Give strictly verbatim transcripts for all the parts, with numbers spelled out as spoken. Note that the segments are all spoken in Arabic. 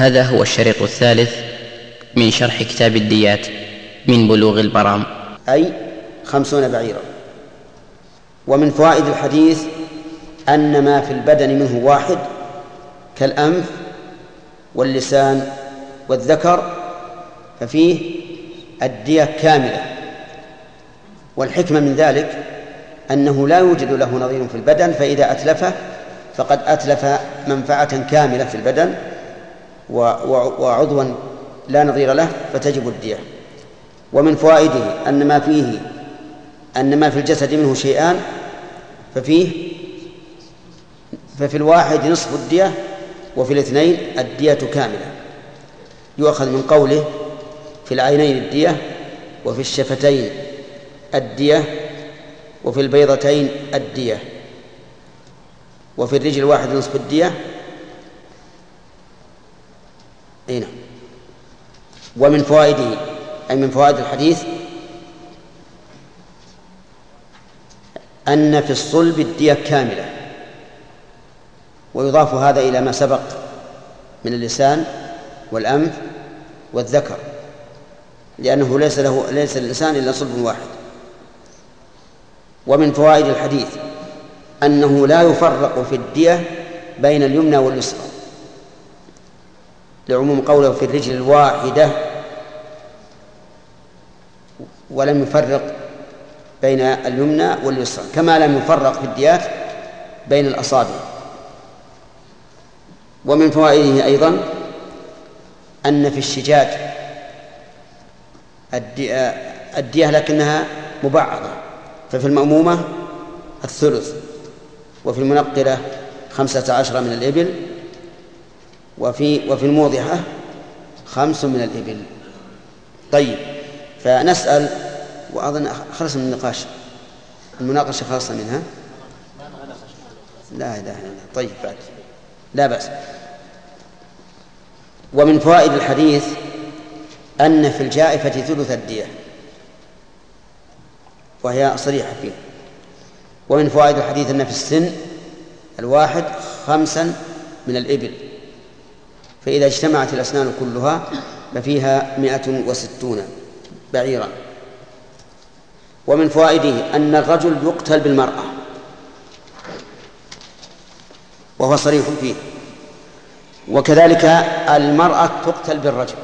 هذا هو الشريط الثالث من شرح كتاب الديات من بلوغ المرام، أي خمسون بعيرا. ومن فوائد الحديث أن ما في البدن منه واحد كالأنف واللسان والذكر ففيه الدية كاملة، والحكمة من ذلك أنه لا يوجد له نظير في البدن، فإذا أتلفه فقد أتلف منفعة كاملة في البدن وعضوا لا نظير له فتجب الدية. ومن فوائده أن ما فيه أن ما في الجسد منه شيئان ففيه ففي الواحد نصف الدية وفي الاثنين الدية كاملة. يؤخذ من قوله في العينين الدية وفي الشفتين الدية وفي البيضتين الدية وفي الرجل الواحد نصف الدية. هنا. ومن فوائده أي من فوائد الحديث أن في الصلب الدية كاملة، ويضاف هذا إلى ما سبق من اللسان والأنف والذكر، لأنه ليس له ليس للإنسان إلا صلب واحد. ومن فوائد الحديث أنه لا يفرق في الدية بين اليمنى واليسرى، لعموم قوله في الرجل الواحدة، ولم يفرق بين اليمنى واليسرى، كما لم يفرق في الديات بين الأصابع. ومن فوائده أيضا أن في الشجاج الدية, الدية لكنها مبعضة، ففي المأمومة الثلث، وفي المنقلة خمسة عشر من الإبل، وفي, وفي الموضحة خمس من الإبل. طيب، فنسأل، وأظن خلص من النقاش، المناقشة خلصنا منها، لا إله إلا الله. طيب بعد لا بأس. ومن فوائد الحديث أن في الجائفة ثلث الدية، وهي صريحة فيه. ومن فوائد الحديث أن في السن الواحد خمسا من الإبل، فإذا اجتمعت الأسنان كلها ففيها مئة وستون بعيرا. ومن فوائده أن الرجل يقتل بالمرأة، وهو صريح فيه، وكذلك المرأة تقتل بالرجل،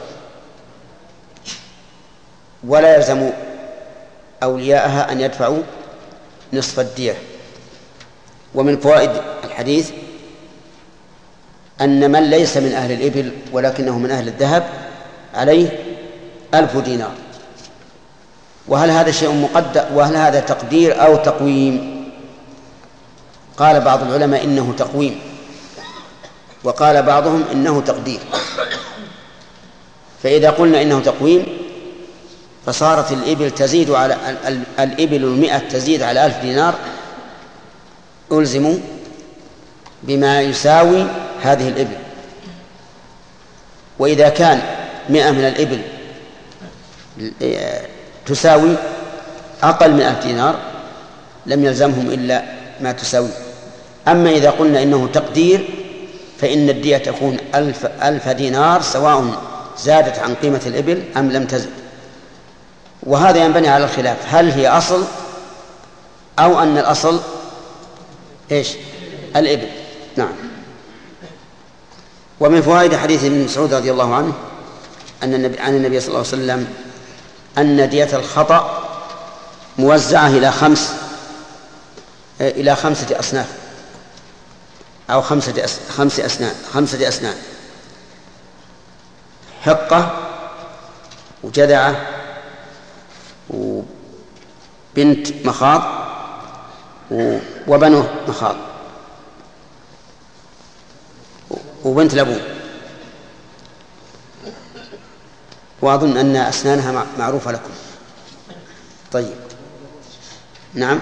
ولا يلزم أولياءها أن يدفعوا نصف الدية. ومن فوائد الحديث أن من ليس من أهل الإبل ولكنه من أهل الذهب عليه ألف دينار. وهل هذا شيء مقدر؟ وهل هذا تقدير أو تقويم؟ قال بعض العلماء إنه تقويم، وقال بعضهم إنه تقدير. فإذا قلنا إنه تقويم فصارت الإبل تزيد على الإبل المئة تزيد على ألف دينار، ألزموا بما يساوي هذه الإبل. وإذا كان مئة من الإبل تساوي أقل من ألف دينار لم يلزمهم إلا ما تساوي. أما إذا قلنا إنه تقدير فإن الدية تكون ألف, ألف دينار سواء زادت عن قيمة الإبل أم لم تزد. وهذا ينبني على الخلاف، هل هي أصل أو أن الأصل إيش؟ الإبل. نعم. ومن فوائد حديث ابن مسعود رضي الله عنه أن النبي عن النبي صلى الله عليه وسلم أن دية الخطأ موزعة إلى خمس إلى خمسة أصناف أو خمسة أس خمس أسنان خمسة أسنان: حقة وجذعة وبنت مخاض وبنو مخاض وبنت لبون. وأظن أن أسنانها معروفة لكم. طيب، نعم،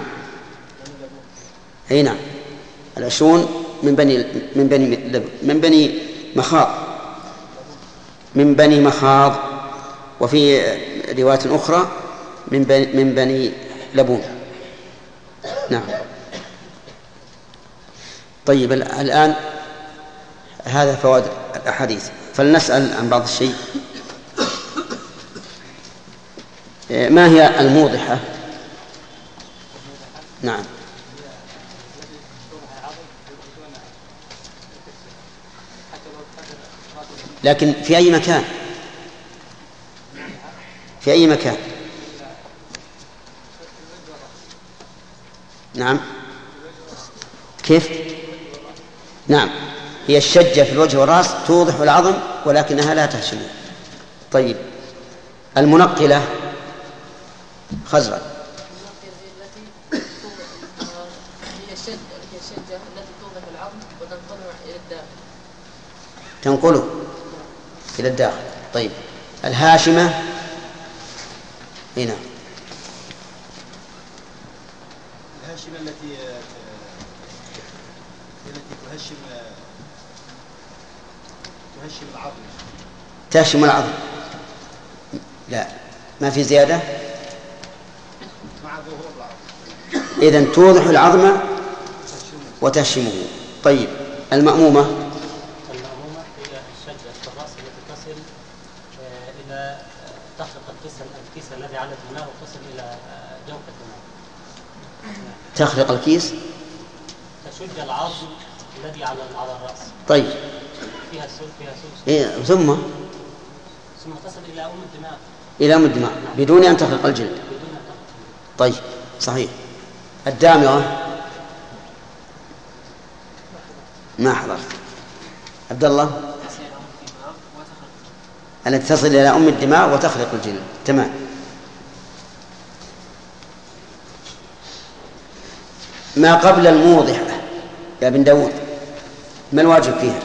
أي نعم، العشرون من بني من بني من بني مخاض من بني مخاض وفي رواية أخرى من بني من بني لبون. نعم. طيب، الآن هذا فوائد الأحاديث. فلنسأل عن بعض الشيء. ما هي الموضحة؟ نعم. لكن في أي مكان؟ في أي مكان؟ نعم. كيف؟ نعم، هي الشجة في الوجه والرأس توضح العظم ولكنها لا تهشم. طيب، المنقلة خزرا. هي الشجة التي توضح العظم وتنقله إلى الداخل. تنقله إلى الداخل. طيب، الهاشمة هنا. الهاشمة التي التي تهشم تهشم العظم. تهشم العظم. لا، ما في زيادة. مع ظهور العظم. إذن توضح العظم وتهشمه. طيب، المأمومة. المأمومة هي الشجة في الرأس التي تصل إلى تخلق الكيس الكيس الذي على الدماغ وتصل إلى جوف الدماغ. تخلق الكيس. تشج العظم الذي على على الرأس. طيب. فيها سل فيها سل. إيه ثم ثم تصل إلى أم الدماغ. إلى أم الدماغ بدون أن تخلق الجلد. بدون أن تخلق. طيب، صحيح. الدامغة ما حضرت. عبد الله. التي تصل إلى أم الدماغ وتخلق الجلد. تمام. ما قبل الموضحة يا بن داود ما الواجب فيها؟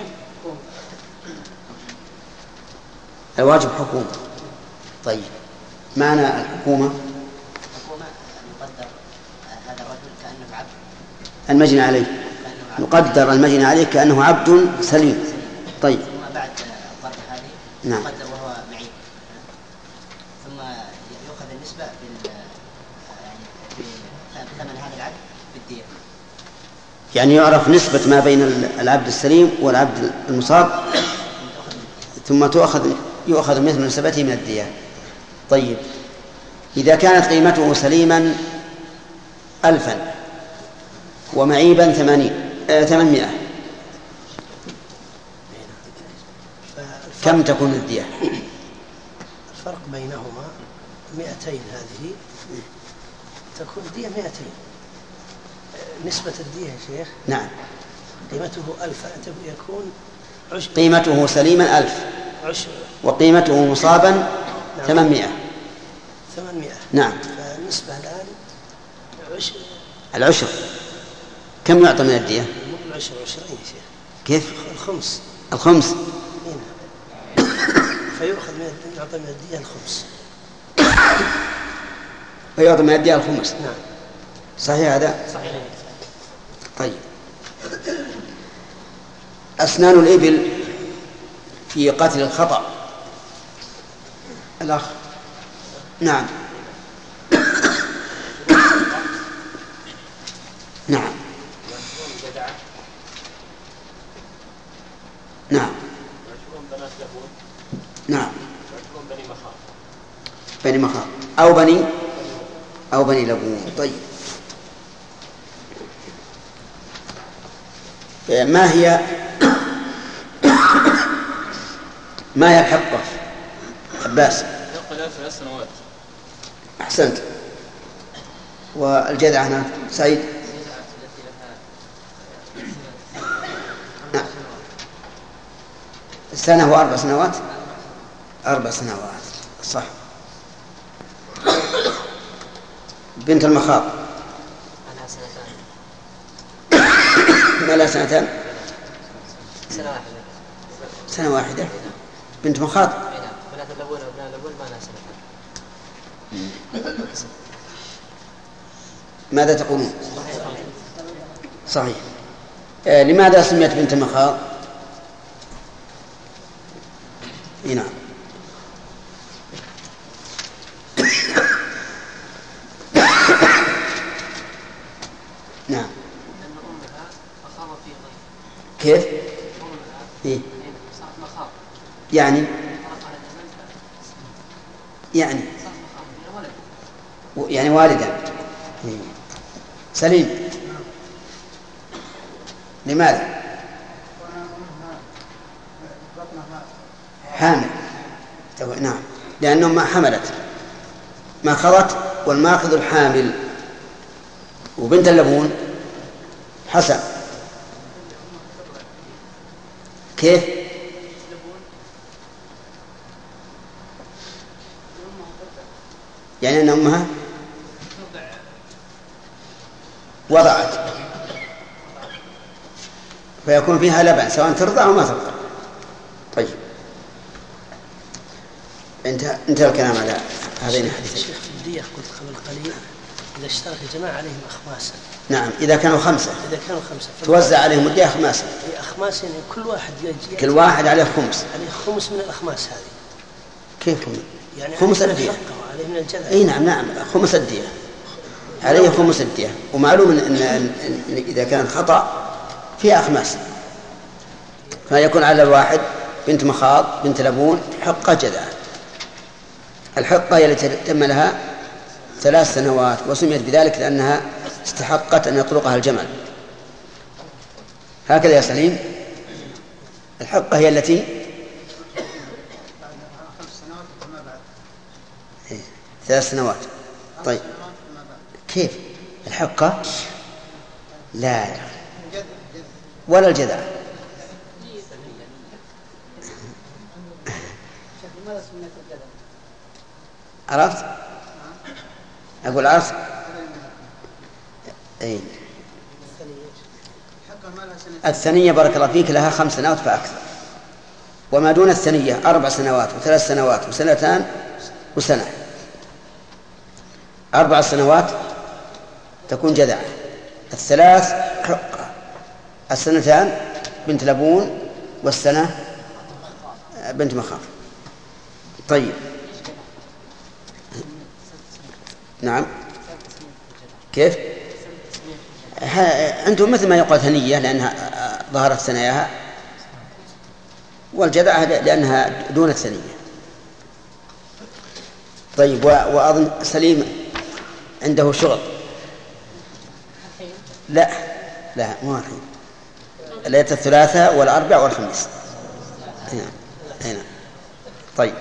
الواجب حكومة. طيب، معنى الحكومة؟ الحكومة يقدر هذا الرجل كأنه عبد. المجني عليه يقدر المجني عليه كأنه عبد سليم. طيب. ثم بعد الضرب هذه نعم. يقدر وهو معيب، ثم يؤخذ النسبة بال يعني بثمن هذا العبد بالدية. يعني يعرف نسبة ما بين العبد السليم والعبد المصاب ثم تؤخذ يؤخذ مثل نسبته من الدية. طيب، إذا كانت قيمته سليما ألفا ومعيبا ثمانين آه ثمانمائة كم تكون الدية؟ الفرق بينهما مئتين. هذه تكون الدية مئتين. نسبة الدية يا شيخ. نعم. قيمته ألف يكون عشر. قيمته سليما ألف عشر وقيمته مصابا نعم. ثمانمائة. ثمانمائة. نعم. فالنسبة الآن عشر. العشر كم يعطى من الدية؟ العشر عشرين يا شيخ. كيف؟ الخمس. الخمس. هنا. فيؤخذ من الدية يعطى من الدية الخمس. فيعطى من الدية الخمس. نعم. صحيح هذا؟ صحيح. طيب، أسنان الإبل في قتل الخطأ. الأخ. نعم. نعم. نعم. نعم. بني مخاض أو بني أو بني لبون. طيب، ما هي ما هي الحقة؟ عباس. يقل ثلاث سنوات. أحسنت. والجذع هنا سعيد. نعم. السنة وأربع سنوات. أربع سنوات صح. بنت المخاض أنا سنتان. ما لها سنتان. سنة واحدة. سنة واحدة. بنت مخاض. نعم. بنات اللبون وابناء اللبون ما لها سنتان. ماذا تقولون؟ صحيح. آه لماذا سميت بنت المخاض؟ نعم. نعم. لأن أمها أخاضت في ضيف. كيف؟ أمها إيه؟ صارت مخاض. يعني يعني يعني والدا. سليم. لماذا؟ حامل. نعم، لأنه ما حملت، ما خضت، والماخذ الحامل. وبنت اللبون حسن. كيف؟ يعني أن أمها وضعت فيكون فيها لبن سواء ترضع أو ما ترضع. طيب، انتهى انتهى الكلام على هذين الحديثين. الشيخ في الدية قلت قبل قليل إذا اشترك الجماعة عليهم أخماسا. نعم، إذا كانوا خمسة إذا كانوا خمسة توزع عليهم الدية أخماسا. أخماس يعني كل واحد يجي كل واحد عليه خمس. عليه خمس من الأخماس هذه. كيف خمس؟ يعني خمس الدية. عليه من الجذع. أي نعم نعم خمس الدية عليه خمس الدية. ومعلوم إن, إن, إن إذا كان خطأ فيها أخماس، فيكون على الواحد بنت مخاض بنت لبون حقة جذع. الحقة هي التي تم لها ثلاث سنوات، وسميت بذلك لأنها استحقت أن يطلقها الجمل. هكذا يا سليم. الحقة هي التي ثلاث سنوات. طيب كيف الحقة؟ لا ولا الجذع. عرفت؟ أقول عرفت؟ أي. الثنية بارك الله فيك لها خمس سنوات فأكثر، وما دون الثنية أربع سنوات وثلاث سنوات وسنتان وسنة. أربع سنوات تكون جذعة، الثلاث حقة، السنتان بنت لبون، والسنة بنت مخاض. طيب نعم. كيف؟ أنتم مثل ما يقال ثنية لأنها ظهرت ثناياها، والجذعة لأنها دون الثنية. طيب، وأظن سليم عنده شغل. لا لا مو الحين، ليلة الثلاثاء والأربع والخميس. هنا هنا. طيب،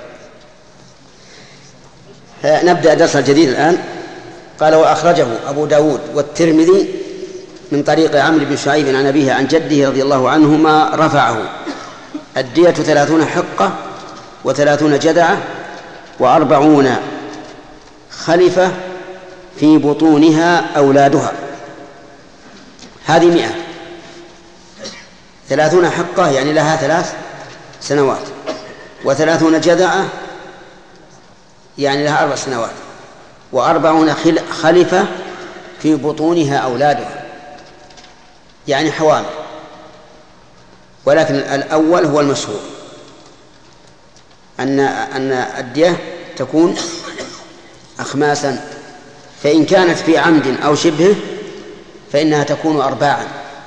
نبدأ درس الجديد الآن. قال: وأخرجه أبو داود والترمذي من طريق عمرو بن شعيب عن أبيه عن جده رضي الله عنهما رفعه: الدية ثلاثون حقة وثلاثون جدعة وأربعون خلفة في بطونها أولادها. هذه مئة. ثلاثون حقة يعني لها ثلاث سنوات، وثلاثون جدعة يعني لها أربع سنوات، وأربعون خلفة في بطونها أولادها يعني حوامل. ولكن الأول هو المشهور، أن أن الدية تكون أخماسا، فإن كانت في عمد أو شبهه فإنها تكون أرباعا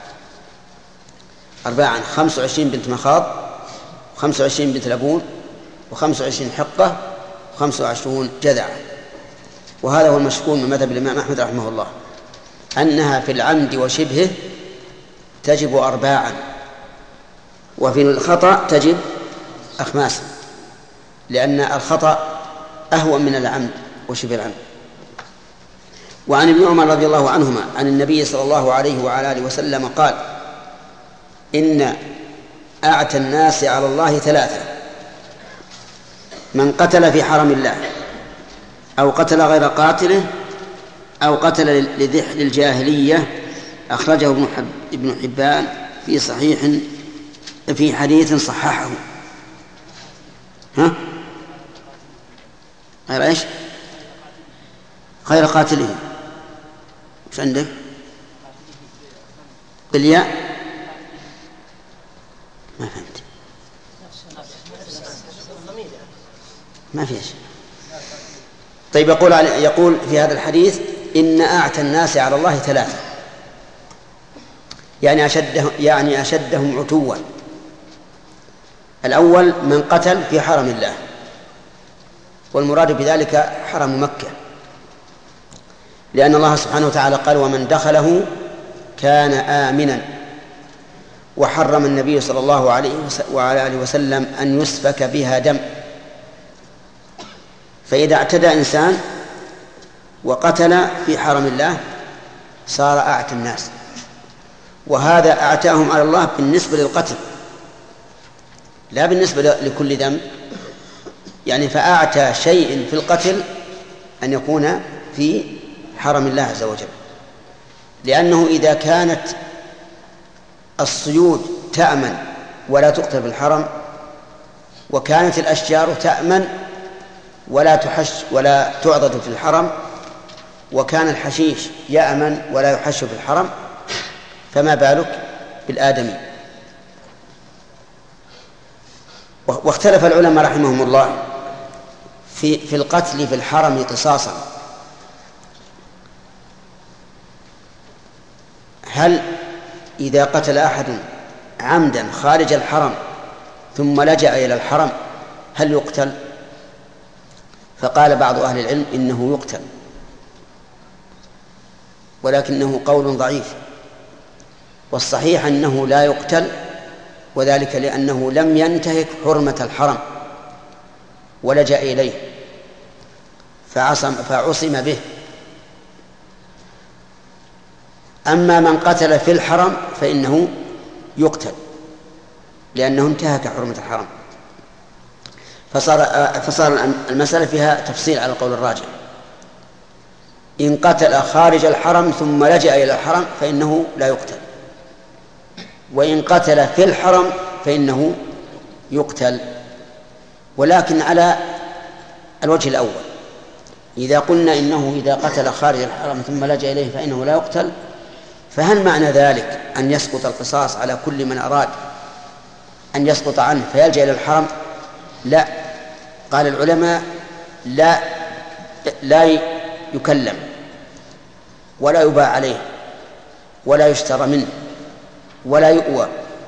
أرباعا خمس وعشرين بنت مخاض، وخمس وعشرين بنت لبون، وخمس وعشرين حقة، وخمس وعشرون جذعة. وهذا هو المشهور من مذهب الإمام أحمد رحمه الله، أنها في العمد وشبهه تجب أرباعا، وفي الخطأ تجب أخماسا، لأن الخطأ أهون من العمد وشبه العمد. وعن ابن عمر رضي الله عنهما عن النبي صلى الله عليه وعلى آله وسلم قال: إن أعتى الناس على الله ثلاثة: من قتل في حرم الله، أو قتل غير قاتله، أو قتل لذحل الجاهلية. أخرجه ابن, حب ابن حبان في صحيح في حديث صححه. ها؟ غير إيش؟ غير قاتله. وش عندك؟ بالياء؟ ما فهمت. ما في شيء. طيب، يقول يقول في هذا الحديث: إن أعتى الناس على الله ثلاثة، يعني أشدهم يعني أشدهم عتوا. الأول من قتل في حرم الله، والمراد بذلك حرم مكة، لأن الله سبحانه وتعالى قال ومن دخله كان آمنا، وحرم النبي صلى الله عليه وعلى آله وسلم أن يسفك بها دم. فإذا اعتدى إنسان وقتل في حرم الله صار أعتى الناس، وهذا أعتاهم على الله بالنسبة للقتل لا بالنسبة لكل ذنب، يعني فأعتى شيء في القتل أن يكون في حرم الله عز وجل، لأنه إذا كانت الصيود تأمن ولا تقتل في الحرم، وكانت الأشجار تأمن ولا تحش ولا تعضد في الحرم، وكان الحشيش يأمن ولا يحش في الحرم، فما بالك بالآدمي. واختلف العلماء رحمهم الله في في القتل في الحرم قصاصا، هل إذا قتل أحد عمدا خارج الحرم ثم لجأ إلى الحرم هل يقتل؟ فقال بعض أهل العلم إنه يقتل، ولكنه قول ضعيف، والصحيح أنه لا يقتل، وذلك لأنه لم ينتهك حرمة الحرم ولجأ إليه فعصم, فعصم به. أما من قتل في الحرم فإنه يقتل لأنه انتهك حرمة الحرم. فصار, فصار المسألة فيها تفصيل على القول الراجح. إن قتل خارج الحرم ثم لجأ إلى الحرم فإنه لا يقتل، وإن قتل في الحرم فإنه يقتل، ولكن على الوجه الأول. إذا قلنا إنه إذا قتل خارج الحرم ثم لجأ إليه فإنه لا يقتل، فهل معنى ذلك أن يسقط القصاص على كل من أراد أن يسقط عنه فيلجأ إلى الحرم؟ لا، قال العلماء لا لا يكلم ولا يباع عليه ولا يشترى منه ولا يؤوى،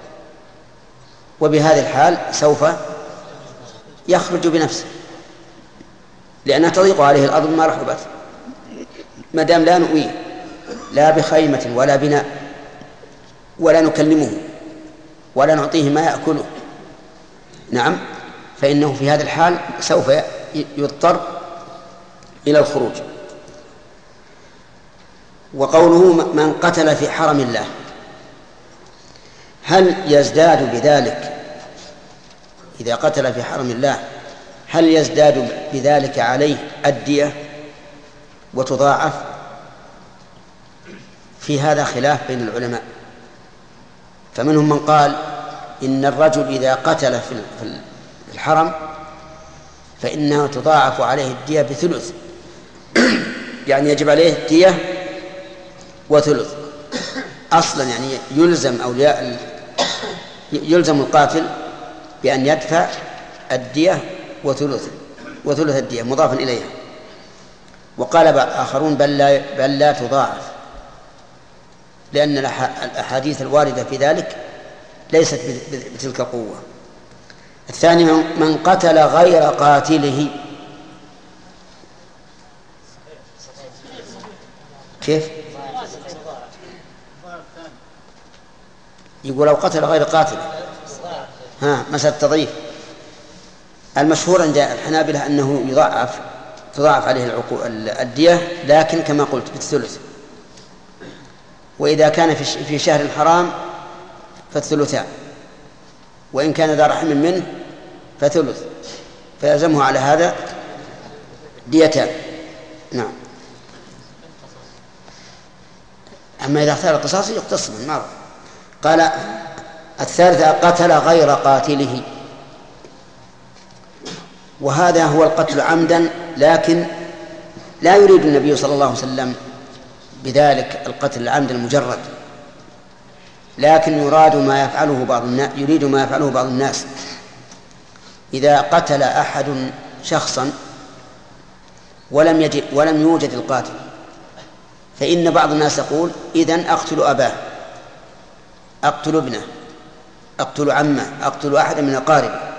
وبهذه الحال سوف يخرج بنفسه لأنها تضيق عليه الأرض ما رحبت، ما دام لا نؤويه لا بخيمة ولا بناء ولا نكلمه ولا نعطيه ما يأكله، نعم، فإنه في هذا الحال سوف يضطر إلى الخروج. وقوله من قتل في حرم الله، هل يزداد بذلك إذا قتل في حرم الله هل يزداد بذلك عليه الدية وتضاعف؟ في هذا خلاف بين العلماء، فمنهم من قال إن الرجل إذا قتل في الحرم فإنها تضاعف عليه الدية بثلث، يعني يجب عليه الدية وثلث أصلا، يعني يلزم أولياء يلزم القاتل بأن يدفع الدية وثلث وثلث الدية مضافا إليها. وقال آخرون بل لا, بل لا تضاعف، لأن الأحاديث الواردة في ذلك ليست بتلك القوة. الثاني من قتل غير قاتله، كيف؟ يقول لو قتل غير قاتل، ها مسألة تضعيف. المشهور عند الحنابلة أنه يضاعف تضاعف عليه الدية، لكن كما قلت بالثلث، وإذا كان في شهر الحرام فالثلثان، وإن كان ذا رحم منه فثلث، فيلزمه على هذا ديتان. نعم. أما إذا اختار القصاص يقتص من مرة. قال الثالثة قتل غير قاتله، وهذا هو القتل عمدا، لكن لا يريد النبي صلى الله عليه وسلم بذلك القتل العمد المجرد، لكن يراد ما يفعله بعض الناس يريد ما يفعله بعض الناس. إذا قتل أحد شخصا ولم يجد ولم يوجد القاتل، فإن بعض الناس يقول إذن أقتل أباه، أقتل ابنه، أقتل عمه، أقتل أحد من أقاربه،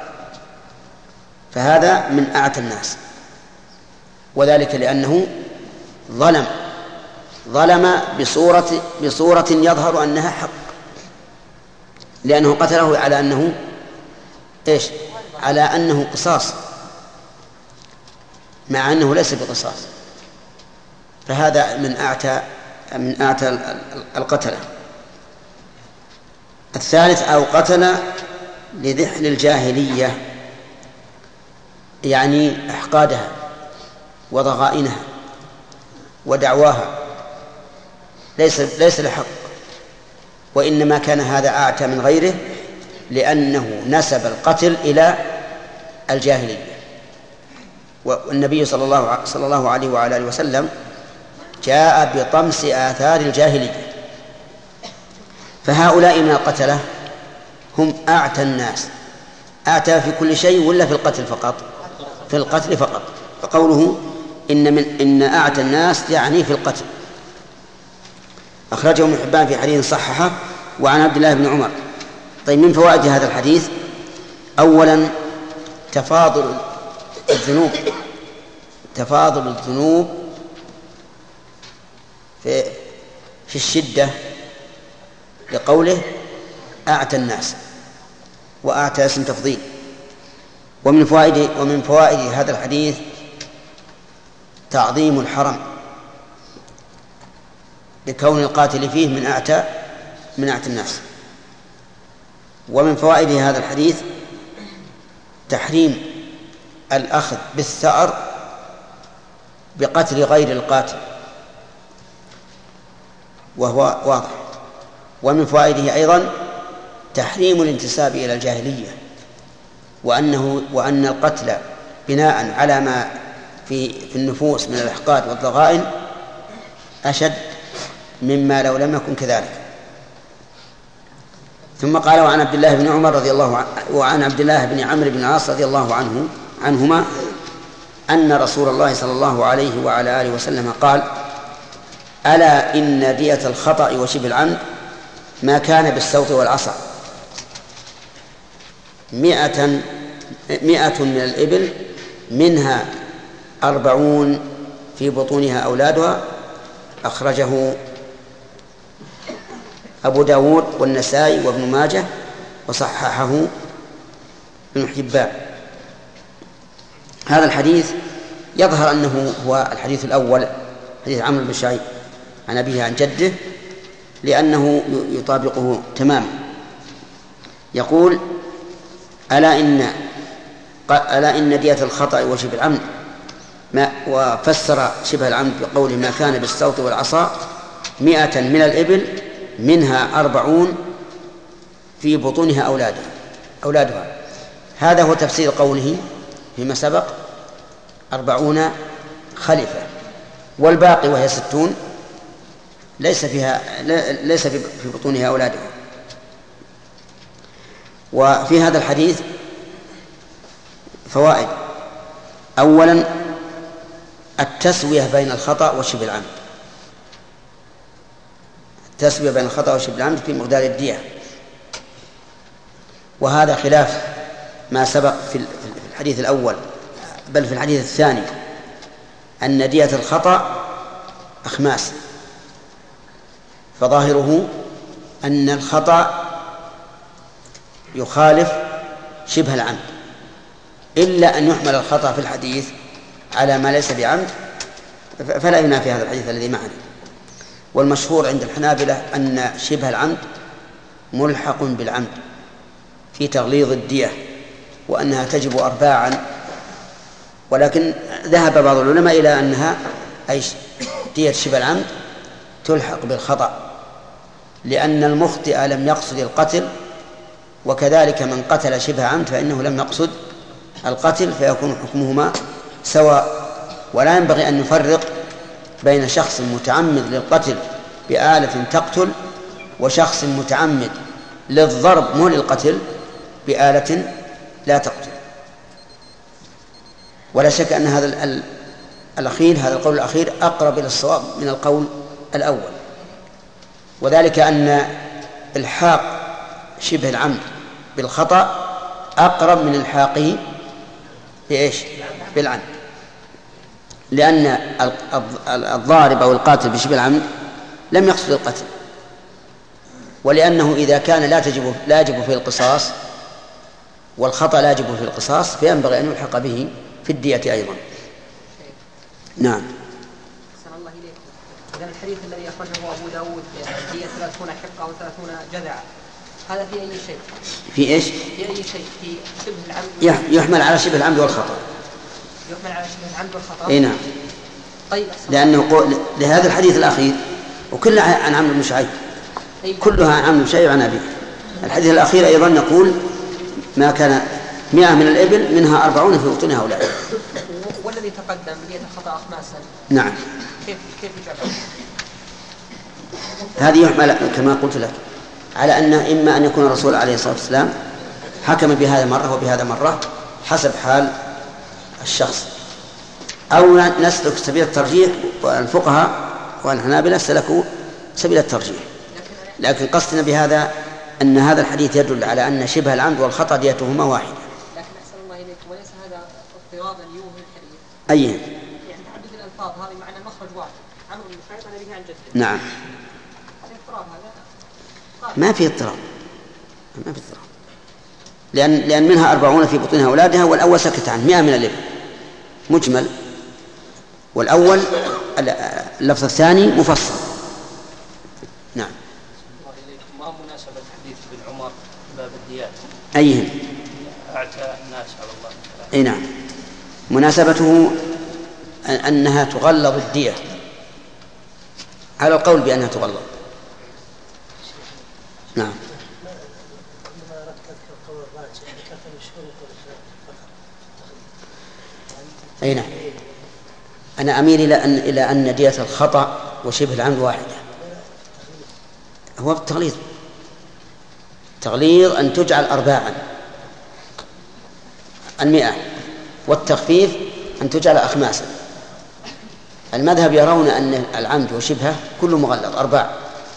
فهذا من أعتى الناس، وذلك لأنه ظلم ظلم بصورة, بصورة يظهر أنها حق، لأنه قتله على أنه إيش؟ على أنه قصاص، مع أنه ليس بقصاص. فهذا من أعتى من أعتى القتلة. الثالث: أو قتل لذحل الجاهلية، يعني أحقادها وضغائنها ودعواها، ليس ليس لحق، وإنما كان هذا أعتى من غيره لأنه نسب القتل إلى الجاهلية. والنبي صلى الله صلى الله عليه وعلى آله وسلم جاء بطمس آثار الجاهلية. فهؤلاء من القتلة هم أعتى الناس. أعتى في كل شيء ولا في القتل فقط؟ في القتل فقط. فقوله إن من إن أعتى الناس يعني في القتل. أخرجه ابن حبان في حديث صححه وعن عبد الله بن عمر. طيب، من فوائد هذا الحديث: أولا تفاضل الذنوب تفاضل الذنوب في في الشدة، لقوله أعتى الناس، وأعتى اسم تفضيل. ومن فوائد ومن فوائد هذا الحديث تعظيم الحرم لكون القاتل فيه من أعتى من أعتى الناس. ومن فوائد هذا الحديث تحريم الأخذ بالثأر بقتل غير القاتل، وهو واضح. ومن فوائده أيضا تحريم الانتساب إلى الجاهلية، وأنه وأن القتل بناء على ما في في النفوس من الإحقاد والضغائن أشد مما لو لم يكن كذلك. ثم قال: وعن عبد الله بن عمر رضي الله عنه وعن عبد الله بن عمرو بن العاص رضي الله عنه عنهما أن رسول الله صلى الله عليه وعلى آله وسلم قال: ألا إن دية الخطأ وشبه العمد ما كان بالصوت والعصا مئة مئة من الإبل منها أربعون في بطونها أولادها. أخرجه أبو داود والنسائي وابن ماجه وصححه ابن حبان. هذا الحديث يظهر أنه هو الحديث الأول، حديث عمرو بن شعيب عن أبيه عن جده، لأنه يطابقه تماما. يقول: ألا إن ألا إن دية الخطأ وشبه العمد ما وفسر شبه العمد بقوله ما كان بالصوت والعصا مئة من الإبل منها أربعون في بطونها أولادها أولادها هذا هو تفسير قوله فيما سبق أربعون خلفة، والباقي وهي ستون ليس فيها ليس في بطونها أولادها. وفي هذا الحديث فوائد: أولا التسوية بين الخطأ وشبه العمد، التسوية بين الخطأ وشبه العمد في مقدار الدية، وهذا خلاف ما سبق في الحديث الأول، بل في الحديث الثاني أن دية الخطأ أخماس، فظاهره أن الخطأ يخالف شبه العمد، إلا أن يحمل الخطأ في الحديث على ما ليس بعمد فلا ينافي هذا الحديث الذي معنا. والمشهور عند الحنابلة أن شبه العمد ملحق بالعمد في تغليظ الدية، وأنها تجب أرباعا، ولكن ذهب بعض العلماء إلى أنها أي دية شبه العمد تلحق بالخطأ، لأن المخطئ لم يقصد القتل، وكذلك من قتل شبه عمد فإنه لم يقصد القتل، فيكون حكمهما سواء. ولا ينبغي أن نفرق بين شخص متعمد للقتل بآلة تقتل وشخص متعمد للضرب مو للقتل بآلة لا تقتل. ولا شك أن هذا الأخير هذا القول الأخير أقرب إلى الصواب من القول الأول، وذلك أن الحاق شبه العمد بالخطأ أقرب من الحاقه بإيش؟ بالعمد، لأن الضارب أو القاتل بشبه العمد لم يقصد القتل، ولأنه إذا كان لا تجب لا يجب فيه القصاص والخطأ لا يجب فيه القصاص فينبغي أن يلحق به في الدية أيضا. نعم. أحسن الله إليكم. إذا الحديث الذي أخرجه أبو داود الدية ثلاثون حقة أو ثلاثون جذعا، هذا في أي شيء؟ في إيش؟ في أي شيء؟ في شبه العمد؟ يحمل على شبه العمد والخطأ. يحمل على شبه العمد والخطأ؟ أي نعم. طيب. لأنه قول لهذا الحديث الأخير وكلها عن عمرو بن شعيب، كلها عن عمرو بن شعيب عن أبيه. الحديث الأخير أيضا نقول ما كان مئة من الإبل منها أربعون في بطونها أولاد. والذي تقدم بدية الخطأ أخماسا. نعم. كيف كيف يجعل؟ هذه يحمل كما قلت لك على أن إما أن يكون الرسول عليه الصلاة والسلام حكم بهذا مرة وبهذا مرة حسب حال الشخص، أو نسلك سبيل الترجيح، والفقهاء والحنابلة سلكوا سبيل الترجيح. لكن قصدنا بهذا أن هذا الحديث يدل على أن شبه العمد والخطأ ديتهما واحدة. لكن أحسن الله إليكم، وليس هذا اضطرابا يوهم الحديث. أيه؟ يعني تعدد الألفاظ هذه معنى المخرج واحد، عمرو بن شعيب عن أبيه عن جده. نعم. هذا اضطراب، هذا ما في اضطراب، ما في اضطراب، لأن لأن منها أربعون في بطونها أولادها، والأول سكت عن مئة من الإبل مجمل، والأول اللفظ الثاني مفصل. نعم. ما مناسبة حديث ابن عمر باب الديات؟ أيهم؟ أعتى الناس على الله. أي نعم، مناسبته أنها تغلظ الدية على القول بأنها تغلظ. نعم. أي نعم. أنا أميل إلى أن إلى أن دية الخطأ وشبه العمد واحدة. هو بالتغليظ، تغليظ أن تجعل أرباعا المئة، والتخفيف أن تجعل أخماسا. المذهب يرون أن العمد وشبهه كل مغلظ أرباع.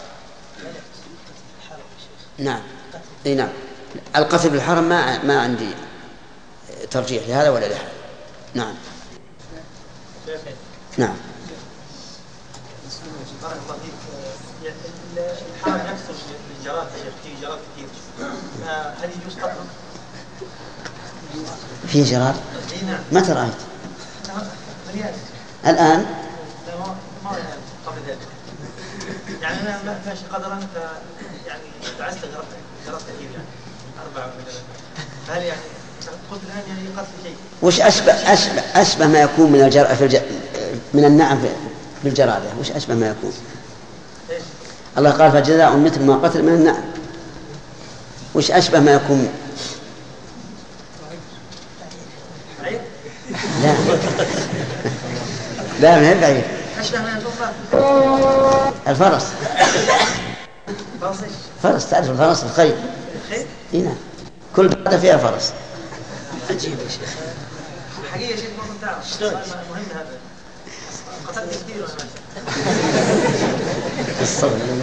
نعم. أي نعم. القتل بالحرم ما ما عندي ترجيح لهذا ولا لهذا. نعم. نعم. الحرم يكثر بالجراد، فيه جراد كثير، هل يجوز قتله؟ فيه جراد؟ متى رأيت؟ الآن؟ ما قبل ذلك. يعني أنا ما ماشي قدرا يعني دعست جراد كثير، يعني أربعة من هل يعني قلت الآن يعني قتل شيء؟ وش أشبه أشبه أشبه ما يكون من الجر في الج... من النعم في الجرادة؟ وش أشبه ما يكون؟ إيش؟ الله قال فجزاء مثل ما قتل من النعم. وش أشبه ما يكون؟ لا لا من هذا بعيد. أشبه من الفرس. فرس، تعرف الفرس الخيل؟ هنا كل بلدة فيها فرس. عجيب يا شيخ. حقيقة شيء ما كنت أعرف. مهم هذا. قتلت كثير وأنا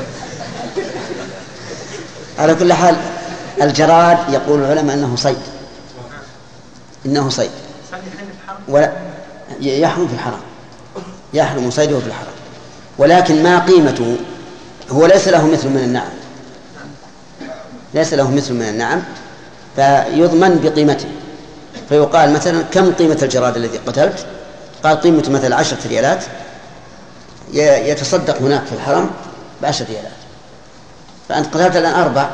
على كل حال الجراد يقول العلماء أنه صيد، إنه صيد ولا يحرم في الحرم، يحرم صيده في الحرم، ولكن ما قيمته هو ليس له مثل من النعم، ليس له مثل من النعم، فيضمن بقيمته. فيقال مثلا كم قيمة الجراد الذي قتلت؟ قال قيمته مثلا عشرة ريالات، يتصدق هناك في الحرم بعشر ريالات، فأنت قتلت الآن أربع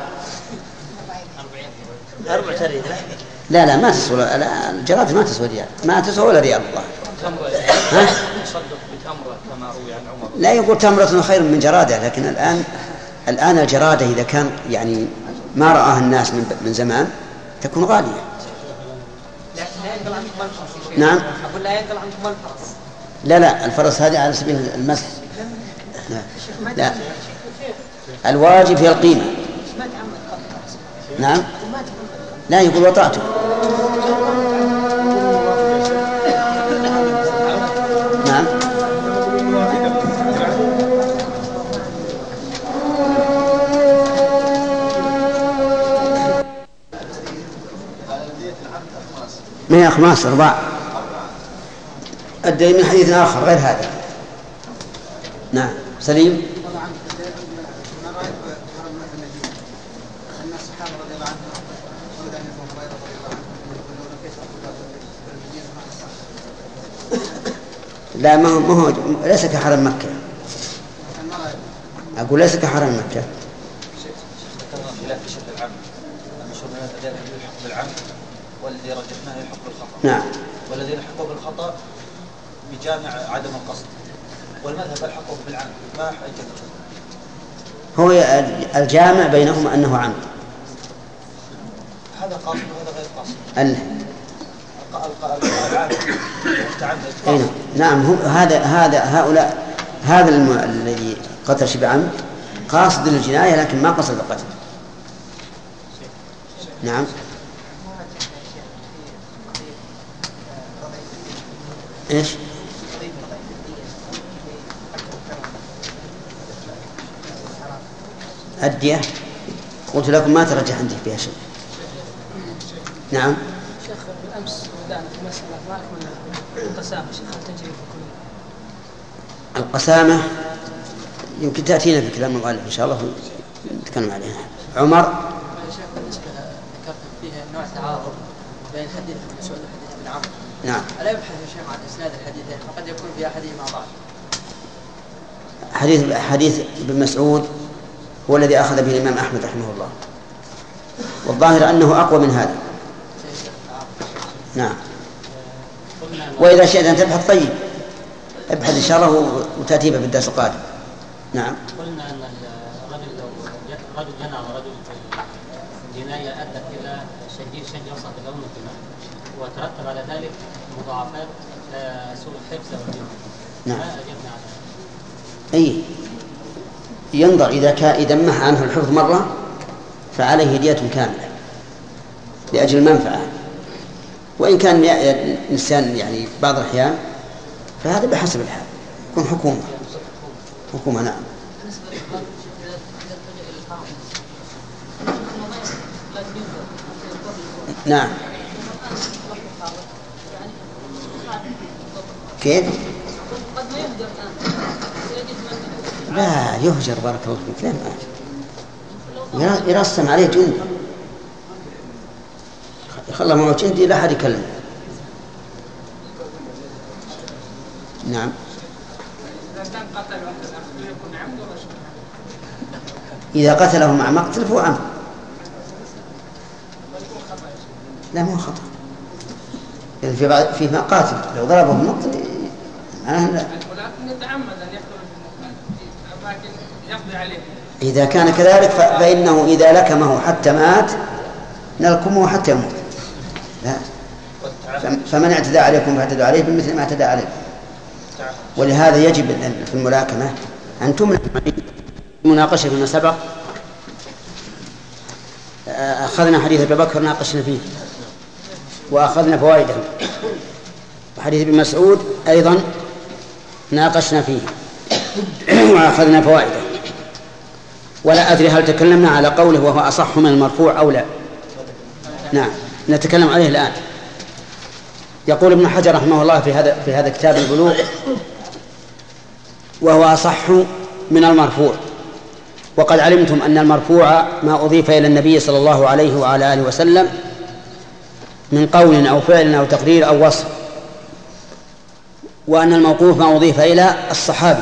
أربع ريال. لا لا ما تسوى، الجراد ما تسوى ريال، ما تسوى ولا ريال الله. ها؟ تصدق بتمرة كما روي عن عمر. لا يقول تمرة خير من جرادة، لكن الآن الآن الجرادة إذا كان يعني ما رآها الناس من من زمان تكون غالية. لا ينقل عنكم الفرس. نعم. أقول لا ينقل عنكم الفرس. لا لا الفرس هذه على سبيل المسح. لا. لا الواجب هي القيمة. نعم. لا يقول وطأته. نعم. ما هي أخماس أرباع. الدليل من حديث آخر غير هذا. نعم سليم. لا ما هو, ما هو ليس كحرم مكة. أقول ليس كحرم مكة. والذي رجحناه الحكم بالخطأ. نعم. والذين حكوا بالخطأ بجامع عدم القصد، والمذهب الحكم بالعمد. ما حجته؟ هو الجامع بينهما أنه عمد. هذا قاصد وهذا غير قاصد. ال العامد متعمد. نعم هم هذا هذا هؤلاء هذا الم... الذي قتل شبه عمد قاصد للجناية لكن ما قصد القتل. نعم. إيش؟ الدية قلت لكم ما ترجح عندي فيها شيء. نعم. شيخ بالأمس بدأنا في مسألة ما أكملنا القسامة شيخ تجري في كل القسامة يمكن تأتينا في كلام المؤلف إن شاء الله نتكلم عليها. عمر. يا شيخ بالنسبة ذكرت فيها نوع تعارض بين حديث ابن مسعود وحديث ابن عمرو. نعم. ألا يبحث الشيخ عن إسناد الحديثين فقد يكون في أحدهما ضعف. حديث حديث ابن مسعود هو الذي أخذ به الإمام أحمد رحمه الله، والظاهر أنه أقوى من هذا. نعم. وإذا شئت أن تبحث طيب ابحث إن شاء الله وتأتيبه في الدرس القادم. نعم. قلنا أن الرجل لو رجل جنى على رجل في الجناية أدت إلى شديد شد يوصل بلون الدماء وترتب على ذلك مضاعفات سوء الحفظ والجنة. نعم. ما أجبنا على أي ينظر إذا كان إذا محى عنه الحفظ مرة فعليه هدية كاملة لأجل المنفعة، وإن كان إنسان يعني بعض الأحيان فهذا بحسب الحال يكون حكومة حكومة. نعم. نعم. كيف؟ لا يهجر بارك الله فيك. لا يرسم عليه جندي يخلى معه جندي لا أحد يكلم. نعم. إذا قتله مع مقتل فهو عمد. لا مو خطأ يعني في بعض في قاتل لو ضربه بمقتل معناه لا. ولكن يتعمد أن يقتل لكن يقضي عليه. إذا كان كذلك فإنه إذا لكمه حتى مات نلكمه حتى يموت. لا. فمن اعتدى عليكم فاعتدوا عليه بمثل ما اعتدى عليكم. ولهذا يجب في الملاكمة أن تمنع مناقشة فيما سبق. أخذنا حديث أبي بكر ناقشنا فيه وأخذنا فوائده، وحديث ابن مسعود أيضا ناقشنا فيه وأخذنا فوائده. ولا أدري هل تكلمنا على قوله وهو أصح من المرفوع أو لا. نعم نتكلم عليه الآن. يقول ابن حجر رحمه الله في هذا في هذا كتاب البلوغ وهو أصح من المرفوع. وقد علمتم أن المرفوع ما أضيف إلى النبي صلى الله عليه وعلى آله وسلم من قول أو فعل أو تقرير أو وصف، وأن الموقوف ما أضيف إلى الصحابي.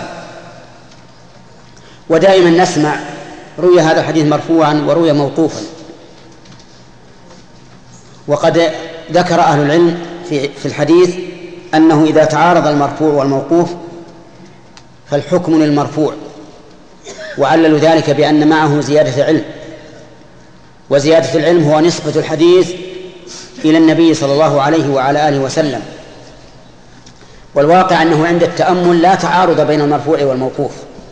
ودائما نسمع روي هذا الحديث مرفوعا وروي موقوفا. وقد ذكر أهل العلم في في الحديث أنه إذا تعارض المرفوع والموقوف فالحكم للمرفوع، وعللوا ذلك بأن معه زيادة علم، وزيادة العلم هو نسبة الحديث إلى النبي صلى الله عليه وعلى آله وسلم. والواقع أنه عند التأمل لا تعارض بين المرفوع والموقوف،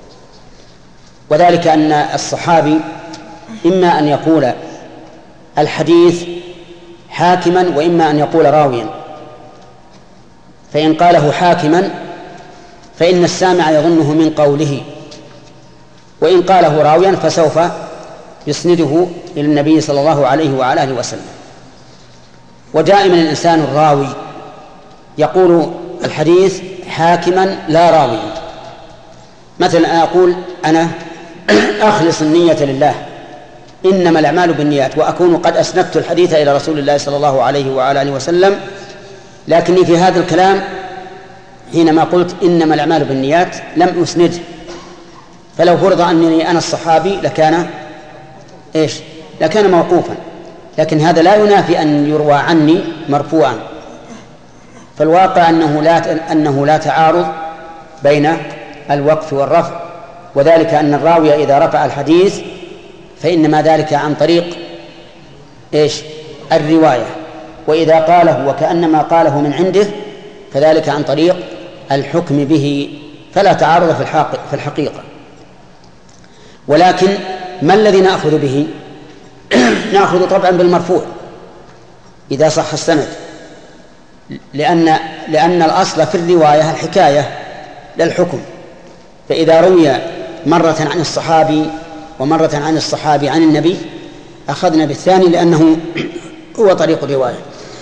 وذلك أن الصحابي إما أن يقول الحديث حاكما وإما أن يقول راويا. فإن قاله حاكما فإن السامع يظنه من قوله، وإن قاله راويا فسوف يسنده إلى النبي صلى الله عليه وعلى آله وسلم. ودائما الإنسان الراوي يقول الحديث حاكما لا راويا. مثلا أقول أنا أخلص النية لله إنما الأعمال بالنيات، وأكون قد أسندت الحديث إلى رسول الله صلى الله عليه وعلى آله وسلم، لكني في هذا الكلام حينما قلت إنما الأعمال بالنيات لم أسنده، فلو فرض أنني أنا الصحابي لكان إيش؟ لكان موقوفا، لكن هذا لا ينافي أن يروى عني مرفوعا. فالواقع أنه لا أنه لا تعارض بين الوقف والرفع، وذلك أن الراوي إذا رفع الحديث فإنما ذلك عن طريق إيش؟ الرواية، وإذا قاله وكأنما قاله من عنده فذلك عن طريق الحكم به، فلا تعارض في الحقيقة. ولكن ما الذي نأخذ به؟ نأخذ طبعا بالمرفوع إذا صح السند، لأن لأن الأصل في الرواية الحكاية للحكم، فإذا روي مرة عن الصحابي ومرة عن الصحابي عن النبي أخذنا بالثاني لأنه هو طريق الرواية.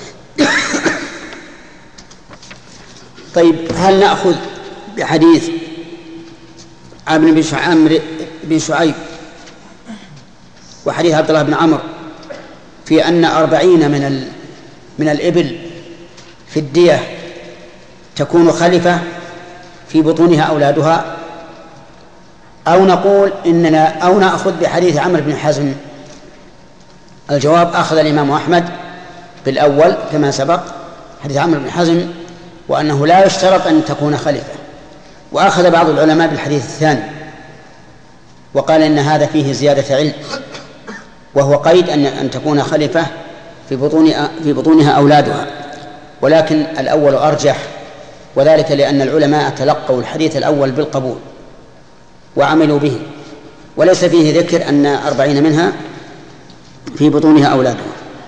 طيب، هل نأخذ بحديث عمرو بن شعيب وحديث عبد الله بن عمرو في أن أربعين من ال من الإبل في الدية تكون خلفة في بطونها أولادها، أو نقول إننا أو نأخذ بحديث عمرو بن حزم؟ الجواب: أخذ الإمام أحمد بالأول كما سبق، حديث عمرو بن حزم، وأنه لا يشترط أن تكون خلفة، وأخذ بعض العلماء بالحديث الثاني وقال إن هذا فيه زيادة علم، وهو قيد أن أن تكون خلفة في بطون في بطونها أولادها، ولكن الأول أرجح، وذلك لأن العلماء تلقوا الحديث الأول بالقبول وعملوا به، وليس فيه ذكر أن أربعين منها في بطونها أولادها.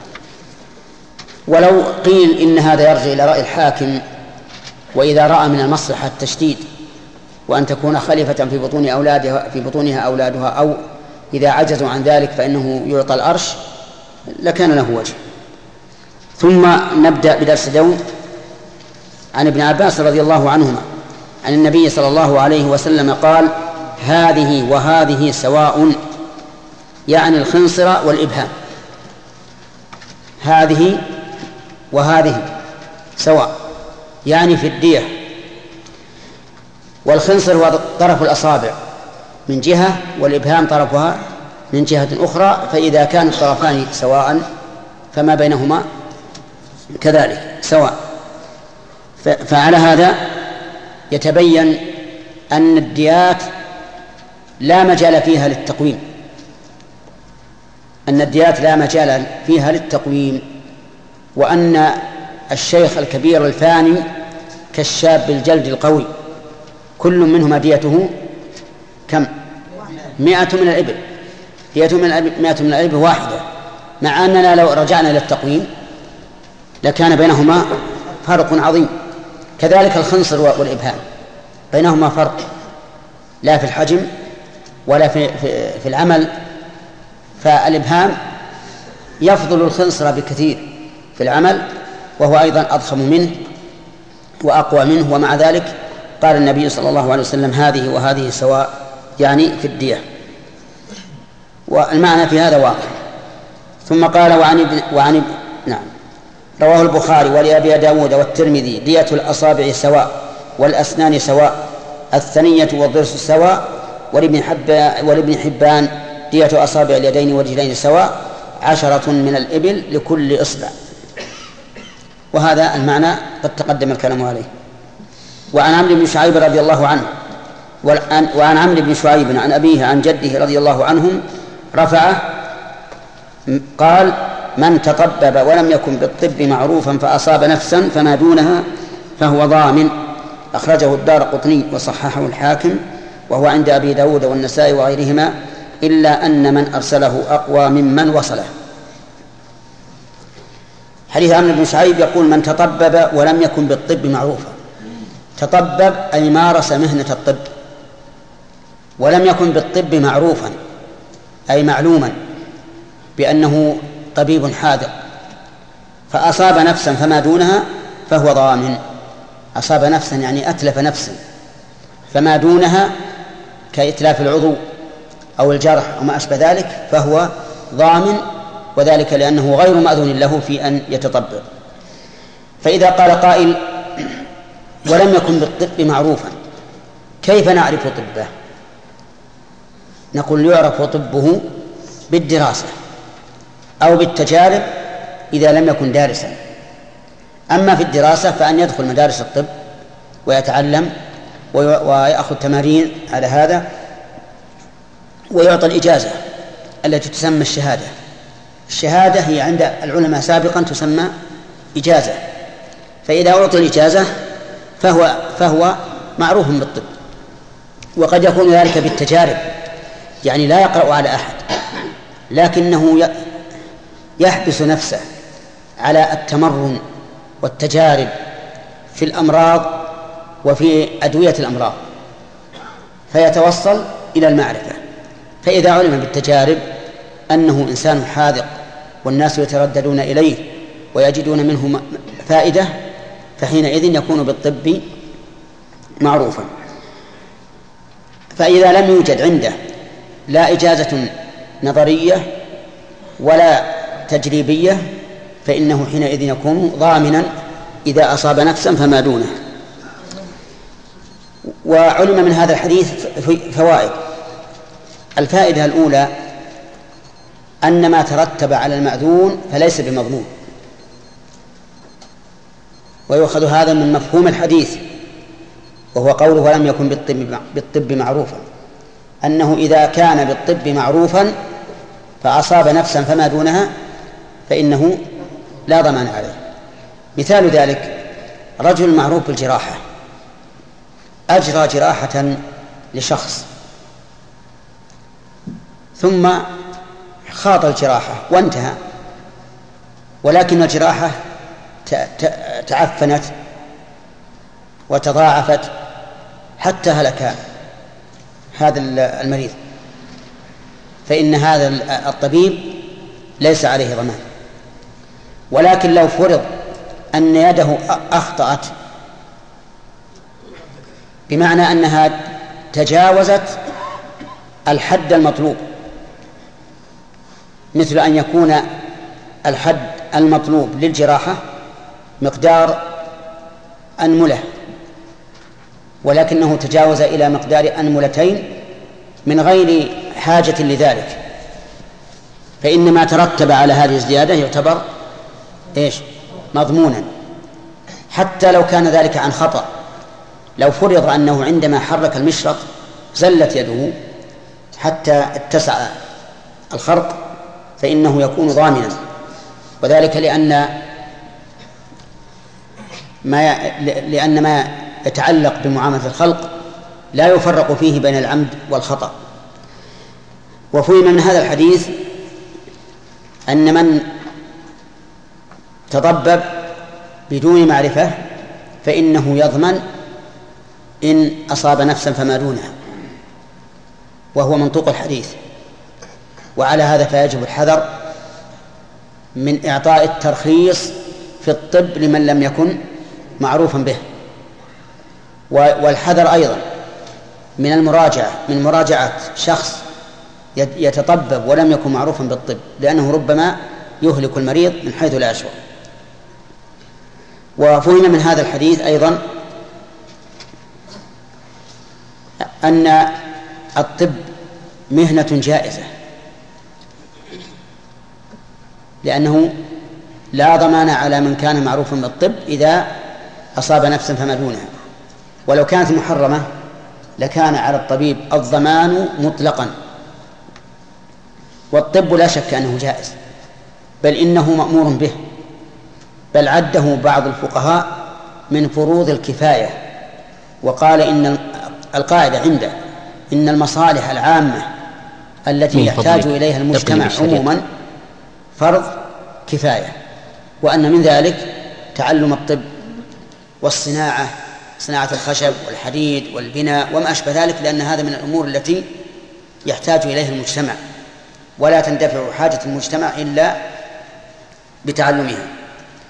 ولو قيل إن هذا يرجع إلى رأي الحاكم، وإذا رأى من المصلحة التشديد وأن تكون خليفة في بطون أولادها في بطونها أولادها، أو إذا عجزوا عن ذلك فإنه يعطى الأرش، لكان له وجه. ثم نبدأ بدرس اليوم عن ابن عباس رضي الله عنهما عن النبي صلى الله عليه وسلم قال: هذه وهذه سواء، يعني الخنصر والإبهام. هذه وهذه سواء يعني في الدية، والخنصر هو طرف الأصابع من جهة، والإبهام طرفها من جهة أخرى، فإذا كان الطرفان سواء فما بينهما كذلك سواء. فعلى هذا يتبين أن الديات لا مجال فيها للتقويم، أن الديات لا مجال فيها للتقويم، وأن الشيخ الكبير الفاني كالشاب الجلد القوي، كل منهما ديته كم؟ مئة من الإبل، ديته من مئة من الإبل واحدة، مع أننا لو رجعنا للتقويم لكان بينهما فرق عظيم. كذلك الخنصر والإبهام بينهما فرق، لا في الحجم ولا في, في, في العمل، فالإبهام يفضل الخنصر بكثير في العمل، وهو أيضا أضخم منه وأقوى منه، ومع ذلك قال النبي صلى الله عليه وسلم: هذه وهذه سواء، يعني في الدية، والمعنى في هذا واقع. ثم قال: وعن ابن وعن نعم رواه البخاري ولأبي داود والترمذي: دية الأصابع سواء، والأسنان سواء، الثنية والضرس سواء، ولابن حبان ولابن حبان دية أصابع اليدين والرجلين سواء، عشرة من الإبل لكل إصبع. وهذا المعنى قد تقدم الكلام عليه. وعن عمرو بن شعيب رضي الله عنه وعن عمرو بن شعيب عن أبيه عن جده رضي الله عنهم رفعه قال: من تطبب ولم يكن بالطب معروفا فأصاب نفسا فما دونها فهو ضامن. أخرجه الدارقطني وصححه الحاكم، وهو عند أبي داود والنسائي وغيرهما، إلا أن من أرسله أقوى ممن وصله. حديث عمرو بن شعيب يقول: من تطبب ولم يكن بالطب معروفا. تطبب أي مارس مهنة الطب، ولم يكن بالطب معروفا أي معلوما بأنه طبيب حاذق، فأصاب نفسا فما دونها فهو ضامن. أصاب نفسا يعني أتلف نفسا، فما دونها كإتلاف العضو أو الجرح أو ما أشبه ذلك فهو ضامن، وذلك لأنه غير مأذون له في أن يتطبب. فإذا قال قائل ولم يكن بالطب معروفا كيف نعرف طبه؟ نقول يعرف طبه بالدراسة أو بالتجارب إذا لم يكن دارسا. أما في الدراسة فأن يدخل مدارس الطب ويتعلم ويأخذ تمارين على هذا ويعطى الإجازة التي تسمى الشهادة. الشهادة هي عند العلماء سابقا تسمى إجازة، فإذا أعطي الإجازة فهو, فهو معروف بالطب. وقد يكون ذلك بالتجارب، يعني لا يقرأ على أحد لكنه يحبس نفسه على التمرن والتجارب في الأمراض وفي أدوية الأمراض فيتوصل إلى المعرفة. فإذا علم بالتجارب أنه إنسان حاذق والناس يترددون إليه ويجدون منه فائدة فحينئذ يكون بالطب معروفا. فإذا لم يوجد عنده لا إجازة نظرية ولا تجريبية فإنه حينئذ يكون ضامنا إذا أصاب نفسا فما دونه. وعلم من هذا الحديث فوائد. الفائدة الأولى أن ما ترتب على المأذون فليس بمضمون، ويؤخذ هذا من مفهوم الحديث وهو قوله ولم يكن بالطب, بالطب معروفا، أنه إذا كان بالطب معروفا فأصاب نفسا فما دونها فإنه لا ضمان عليه. مثال ذلك رجل معروف بالجراحة أجرى جراحة لشخص ثم خاض الجراحة وانتهى، ولكن الجراحة تعفنت وتضاعفت حتى هلك هذا المريض، فإن هذا الطبيب ليس عليه ضمان. ولكن لو فرض أن يده أخطأت بمعنى أنها تجاوزت الحد المطلوب، مثل أن يكون الحد المطلوب للجراحة مقدار أنملة ولكنه تجاوز إلى مقدار أنملتين من غير حاجة لذلك، فإن ما ترتب على هذه الزيادة يعتبر إيش؟ مضمونا، حتى لو كان ذلك عن خطأ. لو فرض أنه عندما حرك المشرط زلت يده حتى اتسع الخرق فإنه يكون ضامنا، وذلك لأن ما لأن ما يتعلق بمعاملة الخلق لا يفرق فيه بين العمد والخطأ. وفهم من هذا الحديث أن من تطبب بدون معرفة فإنه يضمن إن أصاب نفسا فما دونها، وهو منطوق الحديث. وعلى هذا فيجب الحذر من إعطاء الترخيص في الطب لمن لم يكن معروفا به، والحذر أيضا من المراجعة من مراجعة شخص يتطبب ولم يكن معروفا بالطب، لأنه ربما يهلك المريض من حيث لا يشعر. وفهم من هذا الحديث أيضا أن الطب مهنة جائزة، لأنه لا ضمان على من كان معروفا بالطب إذا أصاب نفسا فما دونها، ولو كانت محرمة لكان على الطبيب الضمان مطلقا. والطب لا شك أنه جائز، بل إنه مأمور به، بل عده بعض الفقهاء من فروض الكفاية، وقال إن القاعدة عنده إن المصالح العامة التي يحتاج إليها المجتمع عموما فرض كفاية، وأن من ذلك تعلم الطب والصناعة، صناعة الخشب والحديد والبناء وما أشبه ذلك، لأن هذا من الأمور التي يحتاج إليها المجتمع، ولا تندفع حاجة المجتمع إلا بتعلمها.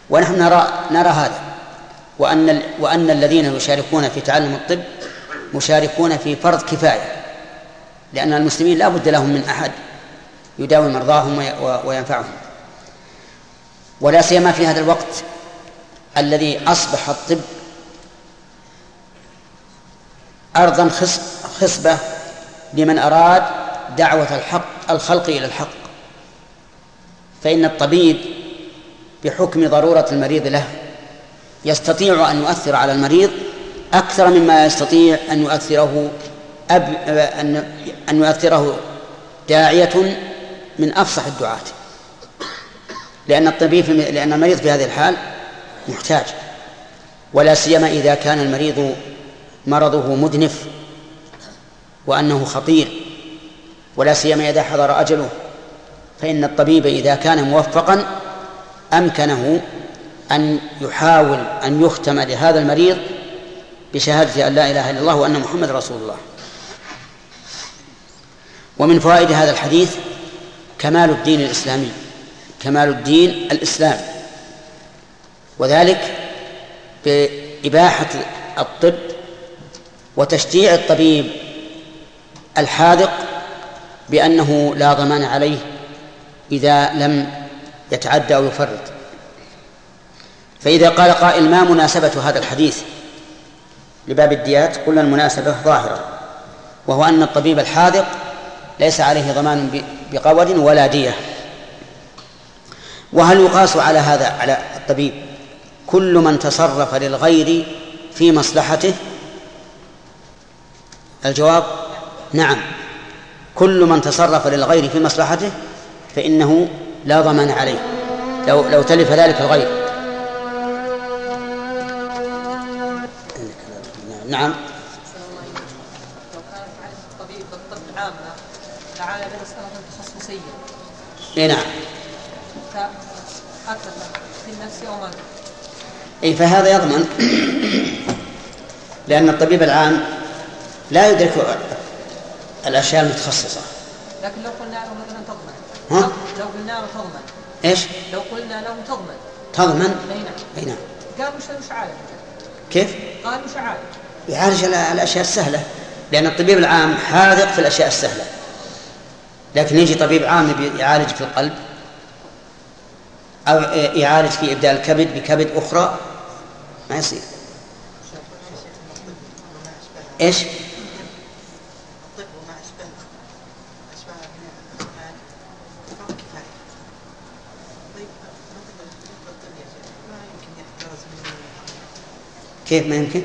ونحن نرى, نرى هذا، وأن, وأن الذين يشاركون في تعلم الطب مشاركون في فرض كفاية، لأن المسلمين لا بد لهم من أحد يداوي مرضاهم وينفعهم، ولا سيما في هذا الوقت الذي أصبح الطب أرضا خصبة لمن أراد دعوة الحق الخلق إلى الحق. فإن الطبيب بحكم ضرورة المريض له يستطيع أن يؤثر على المريض أكثر مما يستطيع أن يؤثره أب أن يؤثره داعية من أفصح الدعاة، لأن الطبيب لأن المريض في هذه الحال محتاج، ولا سيما إذا كان المريض مرضه مدنف وأنه خطير، ولا سيما إذا حضر أجله، فإن الطبيب إذا كان موفقا أمكنه أن يحاول أن يختم لهذا المريض بشهادة أن لا إله إلا الله وأن محمد رسول الله. ومن فوائد هذا الحديث كمال الدين الإسلامي، كمال الدين الإسلامي، وذلك بإباحة الطب وتشجيع الطبيب الحاذق بأنه لا ضمان عليه إذا لم يتعدى أو يفرط. فإذا قال قائل ما مناسبة هذا الحديث لباب الديات؟ قلنا المناسبة ظاهرة، وهو أن الطبيب الحاذق ليس عليه ضمان بقود ولا دية. وهل يقاس على هذا على الطبيب كل من تصرف للغير في مصلحته؟ الجواب نعم، كل من تصرف للغير في مصلحته فإنه لا ضمان عليه لو, لو تلف ذلك الغير. نعم. لو كانت على الطبيب بالطب العامة تعالى بمسألة تخصصية. إيه نعم. فأكثر في النفس أو ما. إيه فهذا يضمن لأن الطبيب العام لا يدرك الأشياء المتخصصة. لكن لو قلنا له مثلا تضمن. ها؟ لو قلنا له تضمن. إيش؟ لو قلنا له تضمن. تضمن؟ أي نعم. أي نعم. قالوا وش عالج؟ كيف؟ قالوا وش عالج؟ يعالج الأشياء السهلة، لأن الطبيب العام حاذق في الأشياء السهلة، لكن يجي طبيب عام يعالج في القلب أو يعالج في إبدال الكبد بكبد أخرى ما يصير. إيش؟ كيف ما يمكن؟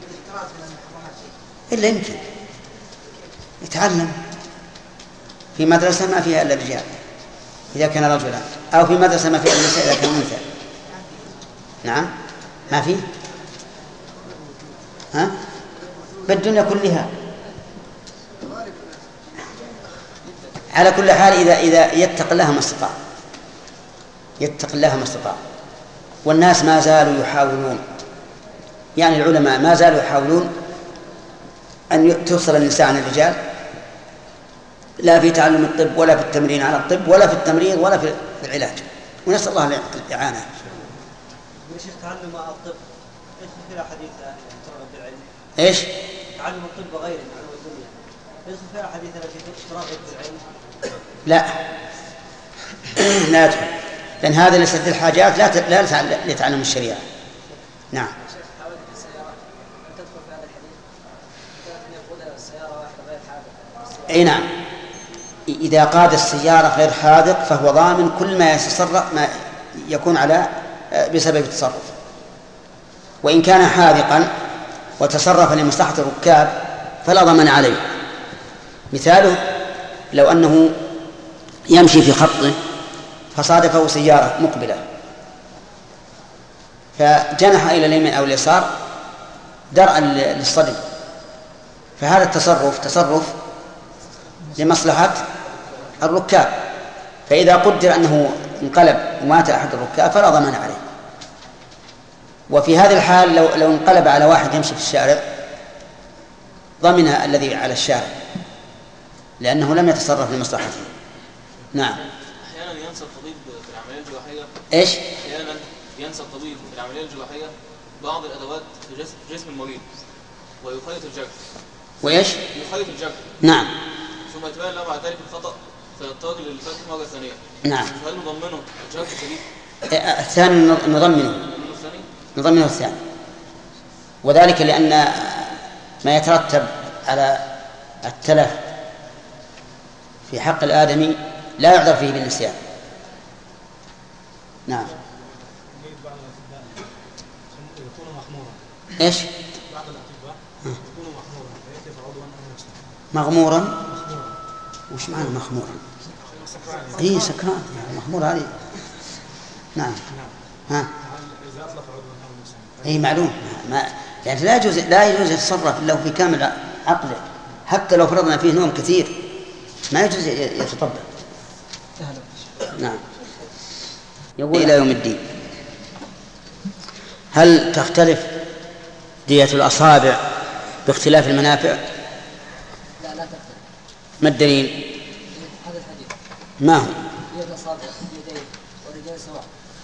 إلا يمكن يتعلم في مدرسة ما فيها إلا الرجال إذا كان رجلا، أو في مدرسة ما فيها إلا النساء إذا كان أنثى. نعم ما فيه. ها؟ بالدنيا كلها على كل حال إذا إذا يتق الله ما استطاع، يتق الله ما استطاع. والناس ما زالوا يحاولون، يعني العلماء ما زالوا يحاولون أن تفصل النساء عن الرجال، لا في تعلم الطب ولا في التمرين على الطب ولا في التمريض ولا في العلاج، ونسأل الله الإعانة. يا شيخ تعلم الطب ايش في حديث ترغب بالعلم؟ ايش؟ تعلم الطب غير معلوم الدنيا، ايش في حديث التي ترغب بالعلم؟ لا لا يدخل، لأن هذا لسد الحاجات لا لا لتعلم الشريعة. نعم. اي نعم، إذا قاد السيارة غير حاذق فهو ضامن كل ما يتصرف ما يكون على بسبب التصرف، وإن كان حاذقا وتصرف لمصلحة الركاب فلا ضمان عليه. مثاله لو أنه يمشي في خطه فصادفه سيارة مقبلة فجنح إلى اليمين أو اليسار درءا للصدم، فهذا التصرف تصرف لمصلحة الركاب، فإذا قدر أنه انقلب ومات أحد الركاب فلا ضمان عليه. وفي هذه الحال لو, لو انقلب على واحد يمشي في الشارع ضمن الذي على الشارع لأنه لم يتصرف لمصلحته. نعم. أحيانا ينسى الطبيب في العمليات الجراحية. إيش؟ أحيانا ينسى الطبيب في العملية الجراحية بعض الأدوات في جسم, جسم المريض ويخيط الجرح. وإيش؟ يخيط الجرح. نعم. ثم يتبين له بعد ذلك الخطأ فيضطر للفتح مرة ثانية. نعم. هل نضمنه الجرح الجديد؟ الثاني نضمنه. نضمنه الثاني. وذلك لأن ما يترتب على التلف في حق الآدمي لا يعذر فيه بالنسيان. نعم. ايش؟ بعض الأطباء يكون مخمورا فيتلف عضوا أو نفسه. مغمورا؟ وش معنى مخمورا؟ اي سكران يعني مخمور عليه. نعم. ها. إذا أطلق عضوا أو نفسه. اي معلوم. ما يعني لا يجوز لا يجوز يتصرف إلا في كامل عقله، حتى لو فرضنا فيه نوم كثير ما يجوز يتطبق. نعم. يقول إلى يوم الدين. هل تختلف دية الأصابع باختلاف المنافع؟ لا لا تختلف. ما الدليل؟ هذا الحديث. ما هو؟ دية الأصابع اليدين والرجلين سواء.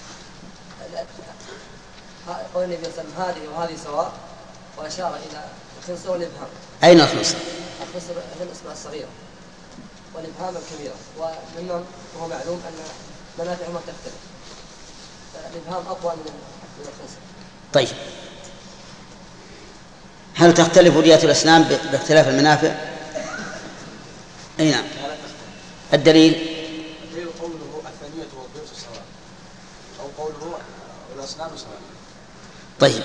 قول النبي صلى الله عليه وسلم هذه وهذه سواء، وأشار إلى الخنصر والإبهام. أين الخنصر؟ الخنصر هي الإصبع الصغيرة والإبهام الكبيرة، ومما هو معلوم أن منافعهما تختلف. الإبهام أقوى من الخنصر. طيب، هل تختلف دية الأسنان باختلاف المنافع؟ أي نعم. الدليل؟ الدليل قوله الثانية والضرس سواء، أو قوله الأسنان سواء. طيب،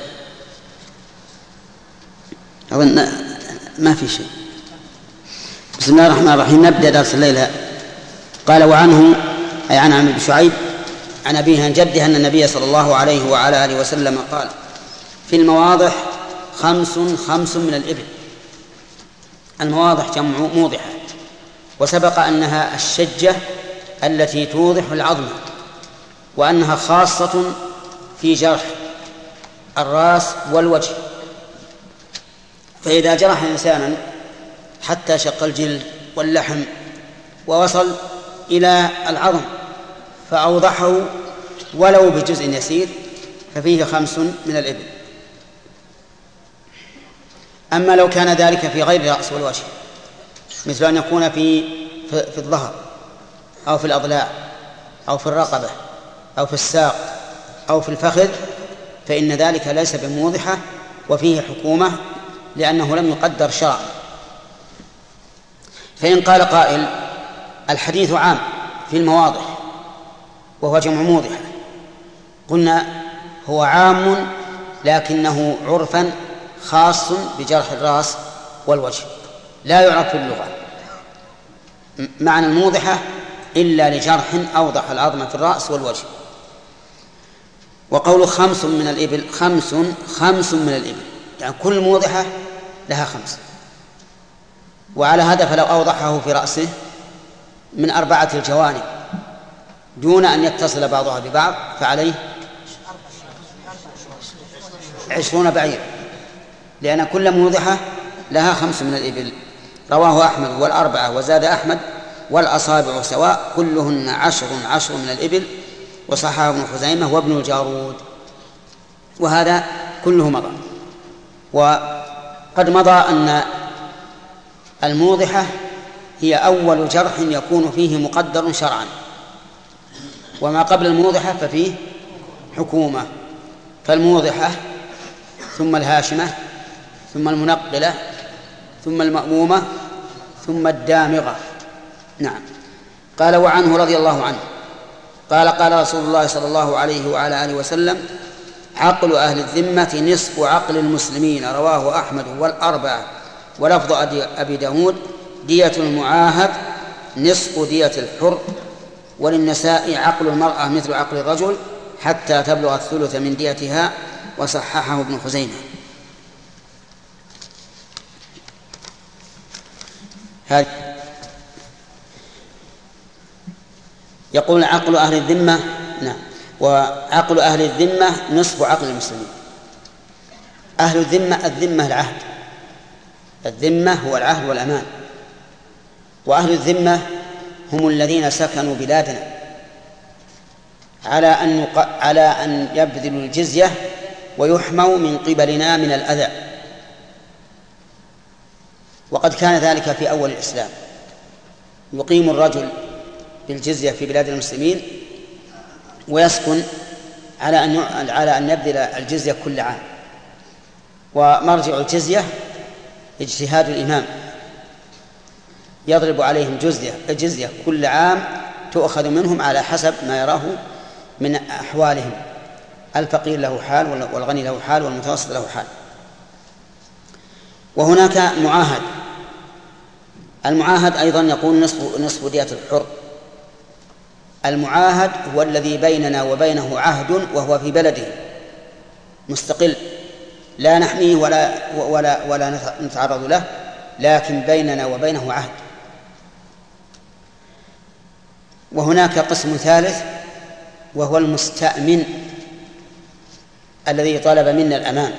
أظن ما في شيء. بسم الله الرحمن الرحيم. نبدأ درس الليلة. قال وعنه أي عن عمرو بن شعيب عن أبيه عن جده أن النبي صلى الله عليه وعلى آله وسلم قال في المواضح خمس خمس من الإبل. المواضح جمع موضحة، وسبق أنها الشجة التي توضح العظم، وأنها خاصة في جرح الرأس والوجه. فإذا جرح إنسانا حتى شق الجلد واللحم ووصل إلى العظم فأوضحه ولو بجزء يسير ففيه خمس من الإبل. أما لو كان ذلك في غير الرأس والوجه، مثل أن يكون في في الظهر أو في الأضلاع أو في الرقبة أو في الساق أو في الفخذ، فإن ذلك ليس بموضحة وفيه حكومة، لأنه لم يقدر شرعا. فإن قال قائل الحديث عام في المواضح وهو جمع موضحة، قلنا هو عام لكنه عرفا خاص بجرح الرأس والوجه، لا يعرف في اللغة معنى الموضحة إلا لجرح أوضح العظم في الرأس والوجه. وقول خمس من الإبل، خمس خمس من الإبل يعني كل موضحة لها خمس. وعلى هذا فلو أوضحه في رأسه من أربعة الجوانب دون أن يتصل بعضها ببعض فعليه عشرون بعير، لأن كل موضحة لها خمس من الإبل. رواه أحمد والأربعة وزاد أحمد والأصابع سواء كلهن عشر عشر من الإبل، وصححه ابن خزيمة وابن الجارود. وهذا كله مضى. وقد مضى أن الموضحة هي أول جرح يكون فيه مقدر شرعا، وما قبل الموضحة ففيه حكومة. فالموضحة ثم الهاشمة ثم المنقلة ثم المأمومة ثم الدامغة. نعم. قال وعنه رضي الله عنه قال قال رسول الله صلى الله عليه وعلى آله وسلم عقل أهل الذمة نصف عقل المسلمين. رواه أحمد والأربعة ولفظ أبي داود دية المعاهد نصف دية الحر. وللنساء عقل المرأة مثل عقل الرجل حتى تبلغ الثلث من ديتها، وصححه ابن خزيمة. هذا يقول عقل أهل الذمة. نعم. وعقل أهل الذمة نصف عقل المسلمين. أهل الذمة الذمة العهد، الذمة هو العهد والأمان. وأهل الذمة هم الذين سكنوا بلادنا على أن على أن يبذلوا الجزية ويحموا من قبلنا من الأذى. وقد كان ذلك في أول الإسلام، يقيم الرجل بالجزية في بلاد المسلمين ويسكن على أن على أن يبذل الجزية كل عام، ومرجع الجزية اجتهاد الإمام، يضرب عليهم جزية الجزية كل عام تؤخذ منهم على حسب ما يراه من أحوالهم، الفقير له حال والغني له حال والمتوسط له حال. وهناك معاهد، المعاهد أيضا يقول نصف نصف دية الحر. المعاهد هو الذي بيننا وبينه عهد وهو في بلده مستقل، لا نحميه ولا ولا ولا نتعرض له، لكن بيننا وبينه عهد. وهناك قسم ثالث وهو المستأمن الذي طلب منا الأمان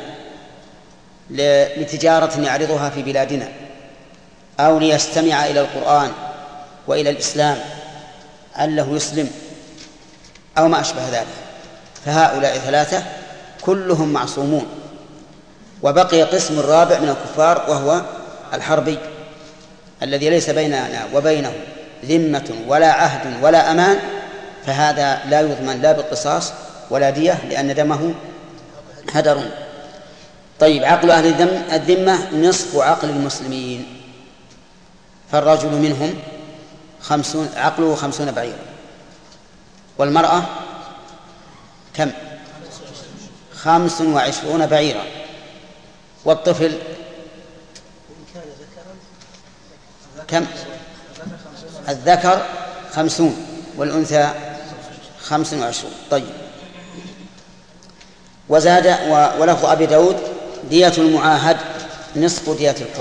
لتجارة يعرضها في بلادنا أو ليستمع إلى القرآن وإلى الإسلام علّه يسلم أو ما أشبه ذلك. فهؤلاء ثلاثة كلهم معصومون. وبقي قسم الرابع من الكفار وهو الحربي الذي ليس بيننا وبينه ذمة ولا عهد ولا أمان، فهذا لا يضمن لا بالقصاص ولا دية لأن دمه هدر. طيب، عقل أهل الذمة نصف عقل المسلمين، فالرجل منهم خمسون عقله خمسون بعيرا، والمرأة كم؟ خمس وعشرون بعيرا، والطفل كم؟ الذكر خمسون والأنثى خمس وعشرون. طيب، وزاد ولفظ أبي داود دية المعاهد نصف دية الحر،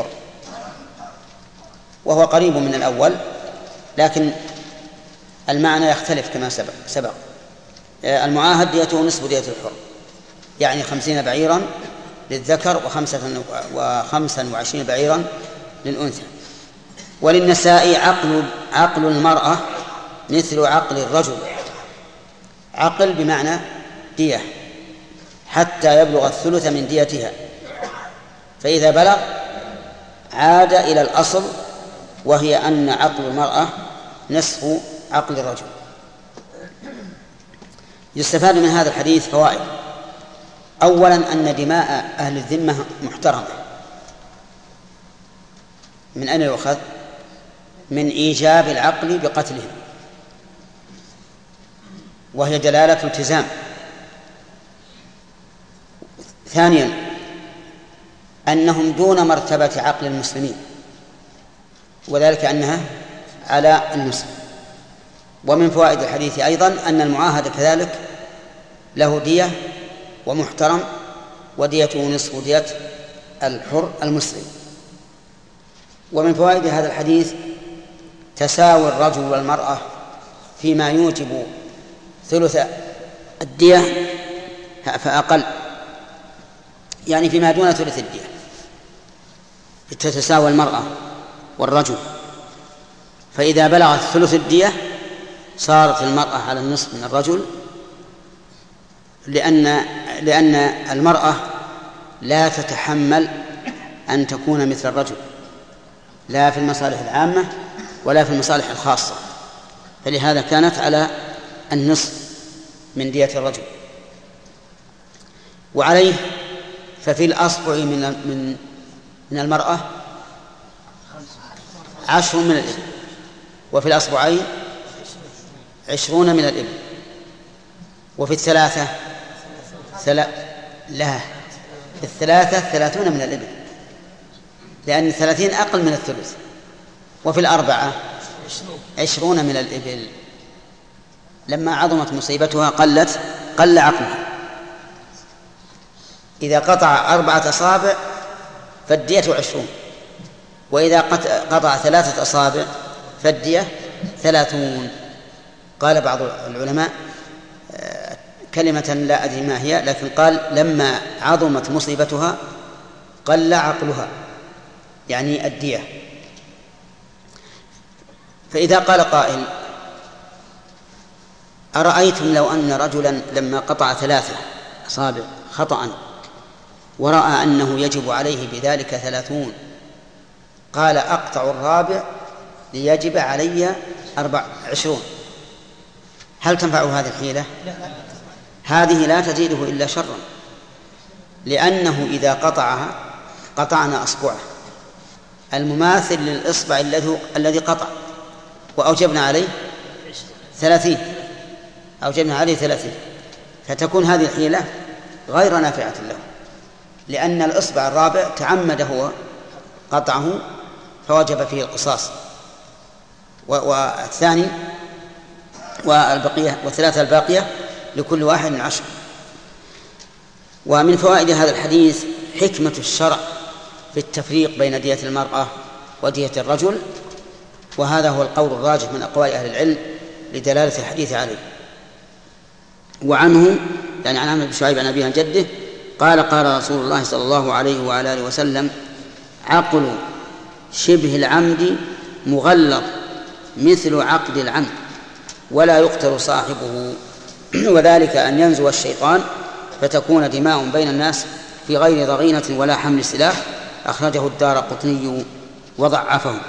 وهو قريب من الأول لكن المعنى يختلف كما سبق, سبق. المعاهد ديته نصف دية الحر، يعني خمسين بعيرا للذكر وخمسة وخمسا وعشرين بعيرا للأنثى. وللنساء عقل, عقل المرأة مثل عقل الرجل، عقل بمعنى دية حتى يبلغ الثلث من ديتها، فإذا بلغ عاد إلى الأصل وهي أن عقل المرأة نصف عقل الرجل. يستفاد من هذا الحديث فوائد. أولا أن دماء أهل الذمة محترمة. من أين يؤخذ؟ من إيجاب العقل بقتلهم، وهي دلالة التزام. ثانيا أنهم دون مرتبة عقل المسلمين، وذلك أنها على النصف. ومن فوائد الحديث أيضا أن المعاهد كذلك له دية ومحترم، وديته نصف دية الحر المسلم. ومن فوائد هذا الحديث تساوي الرجل والمرأة فيما يوجب ثلث الدية فأقل، يعني فيما دون ثلث الدية تتساوى المرأة والرجل. فإذا بلغت ثلث الدية صارت المرأة على النصف من الرجل، لأن لأن المرأة لا تتحمل أن تكون مثل الرجل، لا في المصالح العامة ولا في المصالح الخاصة، فلهذا كانت على النصف من دية الرجل. وعليه ففي الأصبع من من من المرأة عشر من الإبل، وفي الأصبعين عشرون من الإبل، وفي الثلاثة ثلا... لا في الثلاثة ثلاثون من الإبل، لأن الثلاثين أقل من الثلث. وفي الأربعة عشرون من الإبل. لما عظمت مصيبتها قلت قل عقلها. إذا قطع أربعة أصابع فالدية عشرون، وإذا قطع ثلاثة أصابع فالدية ثلاثون. قال بعض العلماء كلمة لا أدري ما هي، لكن قال لما عظمت مصيبتها قل عقلها، يعني الدية. فإذا قال قائل أرأيتم لو أن رجلا لما قطع ثلاثة أصابع خطأ ورأى أنه يجب عليه بذلك ثلاثون، قال أقطع الرابع ليجب علي أربع عشرون، هل تنفع هذه الحيلة؟ هذه لا تزيده إلا شرا، لأنه إذا قطعها قطعنا أصبعه المماثل للإصبع الذي قطع وأوجبنا عليه ثلاثين أوجبنا عليه ثلاثين فتكون هذه الحيلة غير نافعة له، لأن الإصبع الرابع تعمد هو قطعه فوجب فيه القصاص، والثاني والبقية والثلاثة الباقية لكل واحد عشر. ومن فوائد هذا الحديث حكمة الشرع في التفريق بين دية المرأة ودية الرجل، وهذا هو القول الراجح من أقوال أهل العلم لدلالة الحديث عليه. وعنه يعني عن عمرو بن شعيب عن أبيه عن جده قال قال رسول الله صلى الله عليه وعلى آله وسلم عقل شبه العمد مغلظ مثل عقد العمد ولا يقتل صاحبه، وذلك أن ينزو الشيطان فتكون دماء بين الناس في غير ضغينة ولا حمل سلاح. أخرجه الدارقطني وضعفه.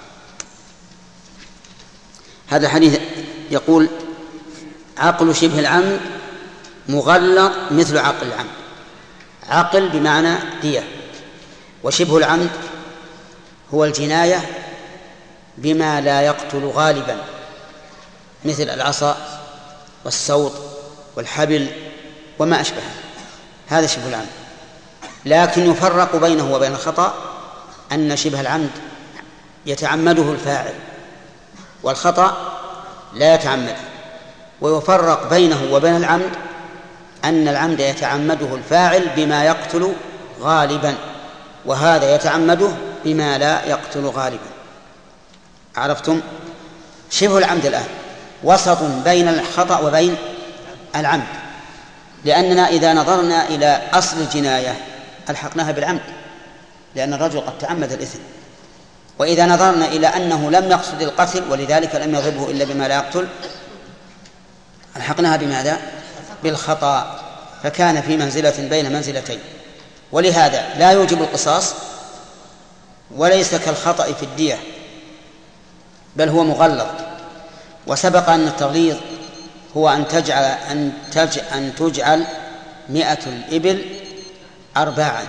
هذا الحديث يقول عقل شبه العمد مغلظ مثل عقل العمد، عقل بمعنى دية، وشبه العمد هو الجناية بما لا يقتل غالبا مثل العصا والسوط والحبل وما أشبهه، هذا شبه العمد. لكن يفرق بينه وبين الخطأ أن شبه العمد يتعمده الفاعل والخطأ لا يتعمد، ويفرق بينه وبين العمد أن العمد يتعمده الفاعل بما يقتل غالبا، وهذا يتعمده بما لا يقتل غالبا. عرفتم؟ شبه العمد الآن وسط بين الخطأ وبين العمد، لأننا إذا نظرنا إلى أصل الجناية ألحقناها بالعمد لأن الرجل قد تعمد الإثم، وإذا نظرنا إلى أنه لم يقصد القتل ولذلك لم يضربه إلا بما لا يقتل ألحقناها بماذا؟ بالخطأ، فكان في منزلة بين منزلتين. ولهذا لا يوجب القصاص وليس كالخطأ في الدية بل هو مغلظ. وسبق أن التغليظ هو أن تجعل أن تجعل, أن تجعل مئة الإبل أرباعا،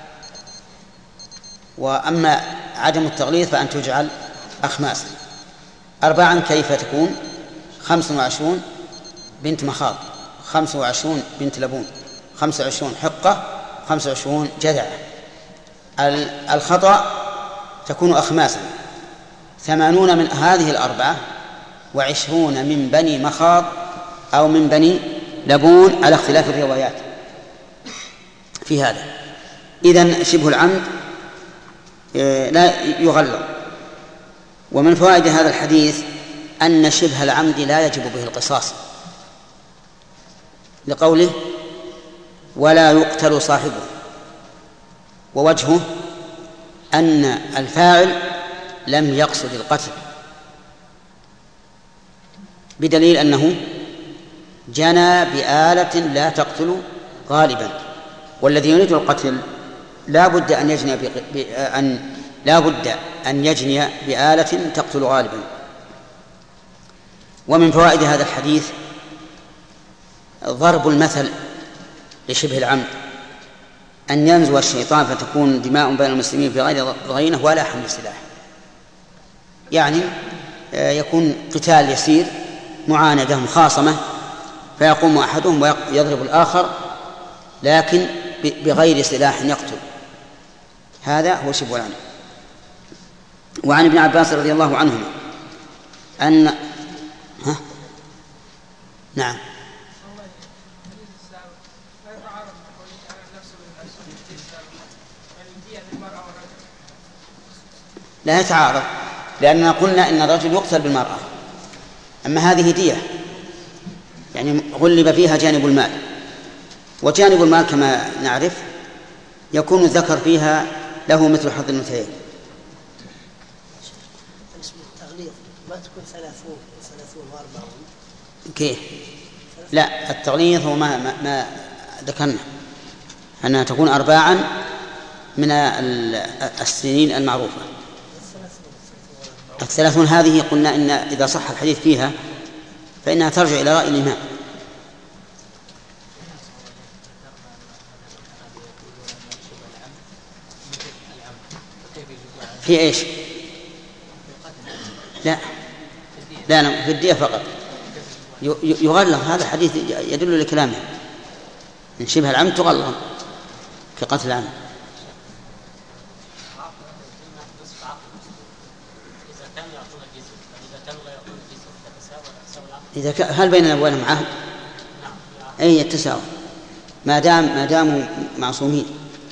وأما عدم التغليظ فأن تجعل أخماسا. أرباعا كيف تكون؟ خمس وعشرون بنت مخاض، خمس وعشرون بنت لبون، خمس وعشرون حقة، خمس وعشرون جذعة. الخطأ تكون أخماسا، ثمانون من هذه الأربعة وعشرون من بني مخاض أو من بني لبون على اختلاف الروايات في هذا. إذن شبه العمد لا يغلظ. ومن فوائد هذا الحديث أن شبه العمد لا يجب به القصاص لقوله ولا يقتل صاحبه، ووجهه أن الفاعل لم يقصد القتل بدليل أنه جنى بآلة لا تقتل غالبا، والذي يريد القتل لا بد أن يجني بأن لا بد أن يجني بآلة تقتل غالبا. ومن فوائد هذا الحديث ضرب المثل لشبه العمد، أن ينزو الشيطان فتكون دماء بين المسلمين في غير ضغينة ولا حمل سلاح، يعني يكون قتال يسير معاندة مخاصمة فيقوم أحدهم ويضرب الآخر لكن بغير سلاح يقتل، هذا هو شبه العمد. وعن ابن عباس رضي الله عنهما أن ها؟ نعم لا يتعارض، لأننا قلنا إن الرجل يقتل بالمرأة، أما هذه دية يعني غلب فيها جانب المال، وجانب المال كما نعرف يكون الذكر فيها له مثل حظ الأنثيين. بالنسبة للتغليظ ما تكون ثلاثون ثلاثون وأربعون كيف؟ لا، التغليظ هو ما, ما, ما ذكرنا أنها تكون أرباعا من السنين المعروفة. الثلاثون هذه قلنا إن إذا صح الحديث فيها فإنها ترجع إلى رأي الإمام. في إيش؟ لا لا لا، في الدية فقط يغلظ. هذا حديث يدل لكلامه إن شبه العمد تغلظ كقتل العمد. إذا كان هل بيننا وبينهم عهد؟ أي التساوي ما دام ما داموا معصومين.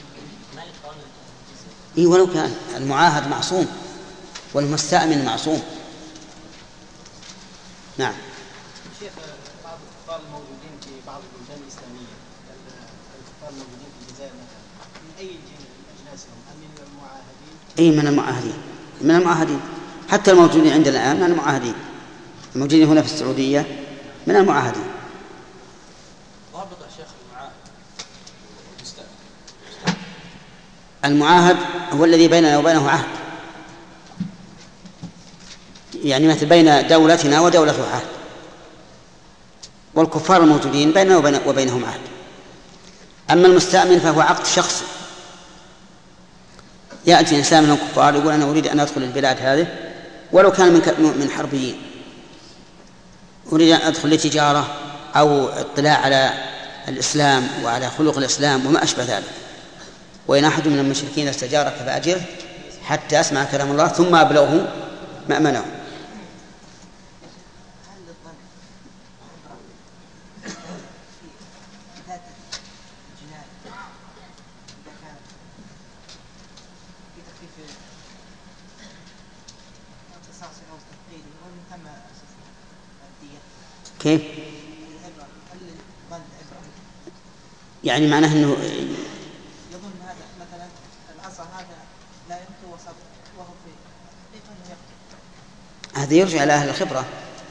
إيه ولو كان المعاهد معصوم والمستأمن معصوم. نعم. شيخ، بعض الكفار الموجودين في بعض البلدان الإسلامية، الكفار الموجودين في الجزائر مثلا، من أي أجناسهم؟ أم من المعاهدين؟ إيه من المعاهدين، من المعاهدين. حتى الموجودين عندنا الآن من المعاهدين، الموجودين هنا في السعودية من المعاهدين. ضابط يا شيخ المعاهد. المعاهد هو الذي بيننا وبينه عهد، يعني مثل بين دولتنا ودولته عهد، والكفار الموجودين بيننا وبين وبينهم عهد. أما المستأمن فهو عقد شخصي، يأتي إنسان من الكفار يقول أنا أريد أن أدخل البلاد هذه ولو كان من من حربيين، أريد أن أدخل لتجارة أو اطلاع على الإسلام وعلى خلق الإسلام وما أشبه ذلك، وإن أحد من المشركين استجارك فأجره حتى أسمع كلام الله ثم أبلغه مأمنه. كيف؟ يعني معناه أنه يظن هذا مثلا العصا هذا لا يقتل وسط وهو في كيف أنه يقتل؟ هذا يرجع إلى أهل الخبرة.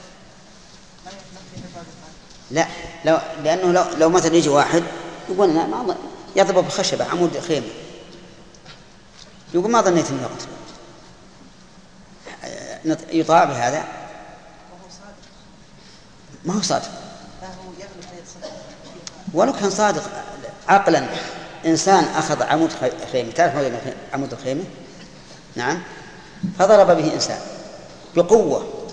لا لو لأنه لو, لو مثلا يجي واحد يقول أنا ما يضرب بخشبة عمود خيمة، يقول ما ظنيت أنه يقتل، يطاع بهذا ما هو صادق. ولو كان صادق عقلا، إنسان أخذ عمود خيمة، تعرف عمود الخيمة؟ نعم، فضرب به إنسان بقوة،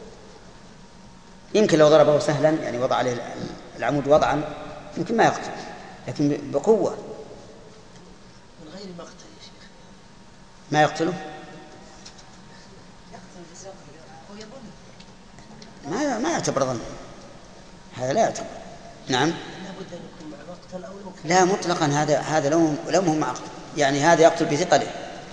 يمكن لو ضربه سهلا يعني وضع عليه العمود وضعا يمكن ما يقتل، لكن بقوة من غير مقتل يا شيخ ما يقتله. ما ما يعتبر ظن، هذا لا يعتبر. نعم لا مطلقا، هذا هذا لو لو هم معقل، يعني هذا يقتل بثقله.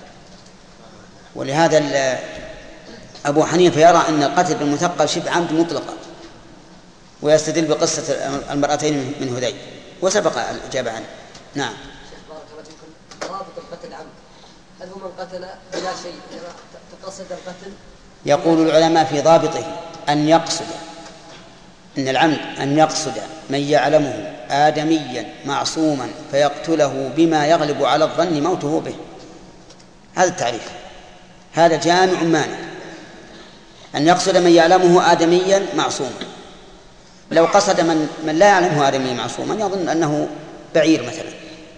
ولهذا أبو حنيفة يرى أن القتل بالمثقل شبه عمد مطلقا، ويستدل بقصة المرأتين من هذيل وسبق الإجابة عنه. نعم. بارك الله فيكم. ضابط القتل عمد هل هو من قتل بلا شيء تقصد القتل؟ يقول العلماء في ضابطه أن يقصد، إن العمد أن يقصد من يعلمه آدميا معصوما فيقتله بما يغلب على الظن موته به. هذا التعريف، هذا جامع مانع. أن يقصد من يعلمه آدميا معصوما. لو قصد من, من لا يعلمه آدميا معصوما يظن أنه بعير مثلا،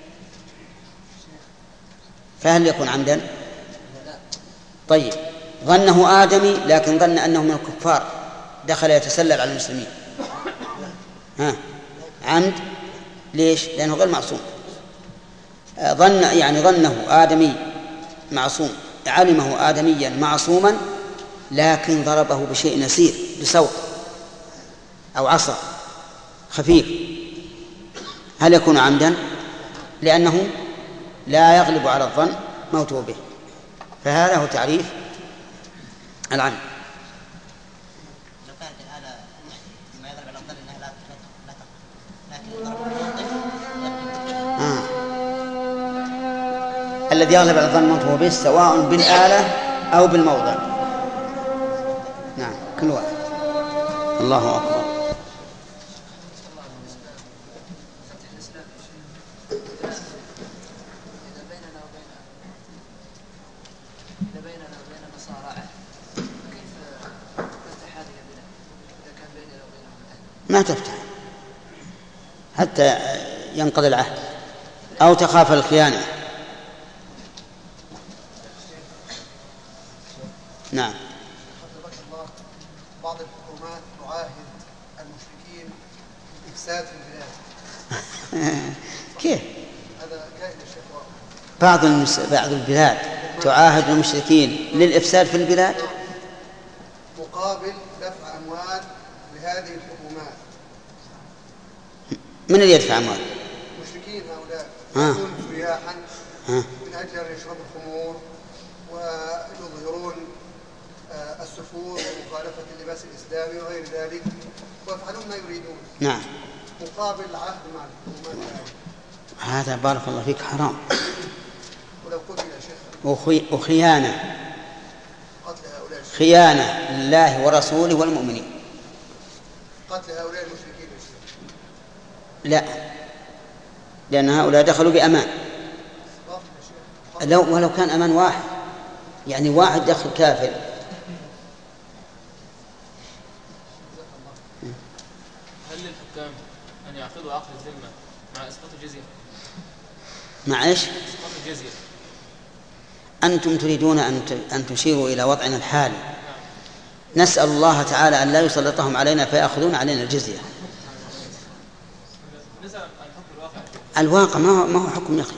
فهل يكون عمدا؟ طيب ظنه آدمي لكن ظن أنه من الكفار دخل يتسلل على المسلمين، ها عمد؟ ليش؟ لأنه غير معصوم. ظن يعني ظنه آدمي معصوم، علمه آدميا معصوما لكن ضربه بشيء يسير بسوط أو عصا خفيف، هل يكون عمدا؟ لأنه لا يغلب على الظن موته به. فهذا هو تعريف العمد. لو كانت الآلة ما يغلب على الظن أنها لا لا لكن ضرب المنطق آه. الذي يغلب على الظن موته به سواء بالآلة أو بالموضع. نعم كل واحد. الله أكبر. إذا بيننا وبين النصارى عهد كيف نفتح هذه البلاد إذا كان بيننا وبينهم عهد؟ ما تفتح حتى ينقضي العهد أو تخاف الخيانة. نعم. بعض الحكومات تعاهد المشركين بالإفساد في البلاد. كيف؟ هذا كائن يا شيخ. بعض المس... بعض البلاد تعاهد المشركين للإفساد في البلاد مقابل دفع أموال لهذه الحكومات. من اللي يدفع أموال؟ المشركين هؤلاء آه. يكونون سياحا آه. من أجل أن يشربوا الخمور ويظهرون السفور ومخالفة اللباس الإسلامي وغير ذلك ويفعلون ما يريدون. نعم. مقابل العهد مع الحكومات. هذا بارك الله فيك حرام. ولو قتل يا شيخ. وخي... وخيانة. قتل هؤلاء. خيانة لله ورسوله والمؤمنين. قتل هؤلاء المشركين يا شيخ. لا، لأن هؤلاء دخلوا بأمان. لو ولو كان أمان واحد، يعني واحد دخل كافر. هل للحكام أن يعقدوا عقد الذمة مع إسقاط الجزية؟ مع إيش؟ إسقاط الجزية. أنتم تريدون أن تشيروا إلى وضعنا الحالي. نسأل الله تعالى أن لا يسلطهم علينا فيأخذون علينا الجزية. الواقع ما هو, ما هو حكم يخي.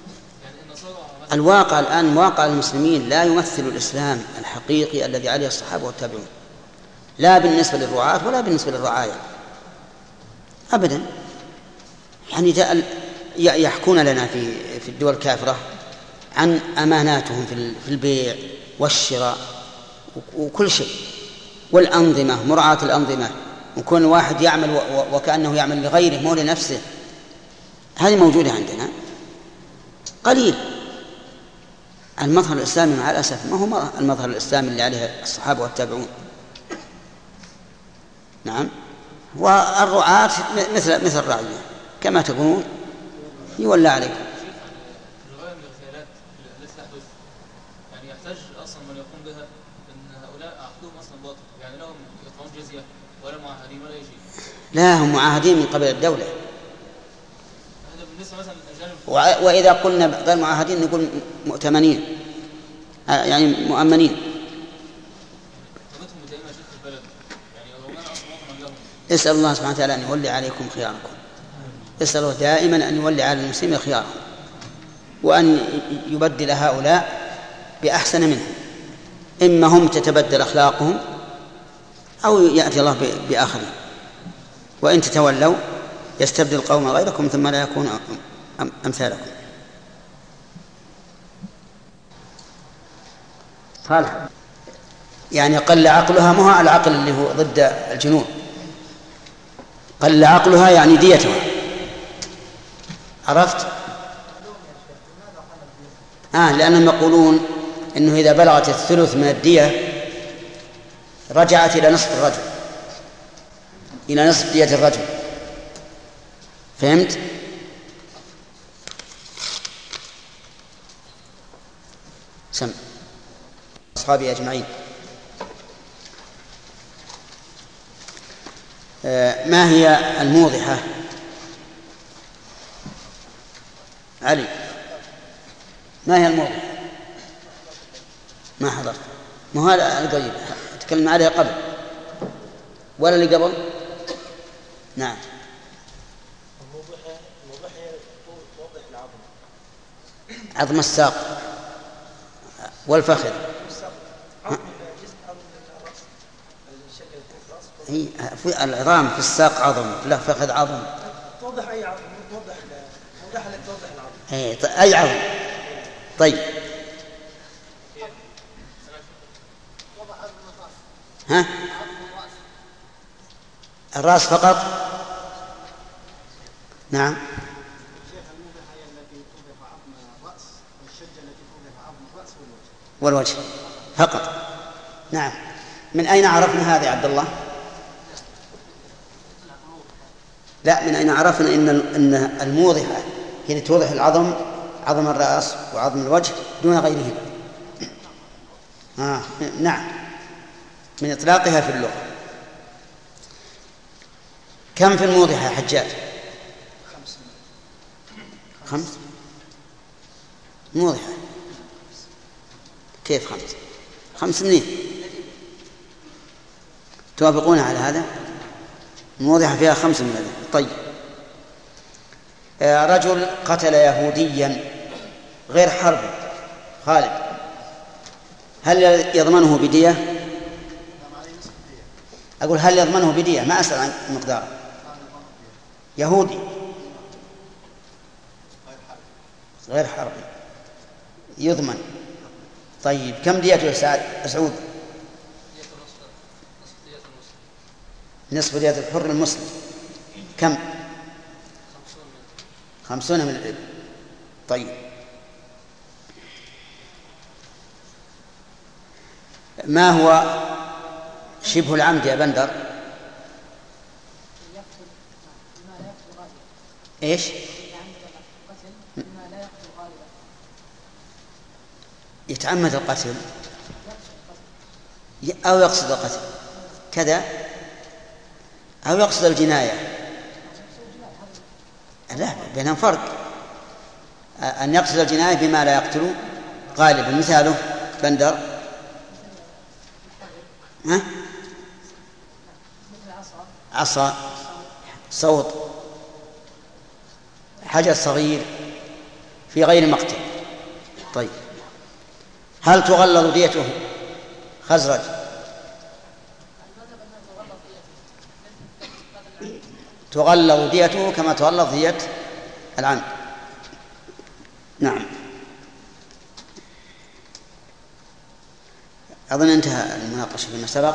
الواقع الآن واقع المسلمين لا يمثل الإسلام الحقيقي الذي عليه الصحابة والتابعون، لا بالنسبة للرعاة ولا بالنسبة للرعاية أبدا. يعني يحكون لنا في في الدول الكافرة عن أماناتهم في البيع والشراء وكل شيء، والأنظمة، مراعاة الأنظمة، وكون واحد يعمل وكأنه يعمل لغيره مو لنفسه. هذه موجودة عندنا قليل. المظهر الإسلامي مع الأسف ما هو المظهر الإسلامي اللي عليه الصحابة والتابعون. نعم. والرعاة مثل مثل الرعية كما تقولون يولى عليكم. الرواية من الخيانات التي تحدث يعني يحتاج أصلا من يقوم بها أن هؤلاء عقدهم أصلا باطل، يعني لهم يدفعون جزية ولا معاهدين ولا أي شيء. لا، هم معاهدين من قبل الدولة. هذا بالنسبة مثلا للأجانب. وإذا قلنا غير معاهدين نقول مؤتمنين، يعني مؤمنين. ثبتهم دائما شيخ البلد، يعني لو أنا أصلا مؤمن لهم. اسأل الله سبحانه وتعالى أن يولي عليكم خياركم. اسأل الله دائما أن يولي على المسلمين خيارهم، وأن يبدل هؤلاء بأحسن منهم. إما هم تتبدل أخلاقهم أو يأتي الله بآخرين. وإن تتولوا يستبدل قوم غيركم ثم لا يكون أمثالكم. صالح. يعني قل عقلها، ما هو العقل اللي هو ضد الجنون. قل عقلها يعني ديتها. عرفت؟ آه لأنهم يقولون إنه إذا بلغت الثلث من الدية رجعت إلى نصف الرجل، إلى نصف دية الرجل. فهمت؟ سم أصحابي أجمعين. آه ما هي الموضحة؟ علي، ما هي الموضحة؟ ما حضرت. ما هذا القريب تكلم عليها قبل ولا اللي قبل؟ نعم. الموضحة الموضحة توضح العظم، عظم الساق والفخذ. هي في العظام في الساق عظم، لا فخذ عظم. توضح أي عظم، توضح الموضحة التي توضح العظم. أي أي عظم. طيب. ها؟ الرأس فقط؟ نعم. شيخ الموضحة هي التي توضح عظم الرأس، والشجة التي توضح عظم الرأس والوجه والوجه. فقط. نعم. من أين عرفنا هذا يا عبد الله؟ لا، من أين عرفنا إن إن الموضحة هي توضح العظم، عظم الرأس وعظم الوجه دون غيرهما؟ آه. نعم، من إطلاقها في اللغة. كم في الموضحة يا حجاج؟ خمس. خمس موضحة. كيف خمس؟ خمس سنين توافقون على هذا؟ موضحة فيها خمس من هذا. طيب، رجل قتل يهوديا غير حرب خالد، هل يضمنه بدية؟ أقول هل يضمنه بدية؟ ما أسأل عن المقدار. يهودي غير حربي يضمن. طيب، كم ديته يا سعود؟ نصف دية الحر المسلم. كم؟ خمسون من الإبل. طيب، ما هو شبه العمد يا بندر؟ ايش؟ يتعمد القتل أو يقصد القتل كذا، أو يقصد الجناية. لا، بينهم فرق. أن يقصد الجناية بما لا يقتل غالبا. مثاله بندر؟ ها؟ عصا، صوت، حجر صغير في غير مقتل. طيب، هل تغلظ ديته؟ خزرج؟ تغلظ ديته كما تغلظ دية العمد. نعم. أظن انتهى المناقشة فيما سبق.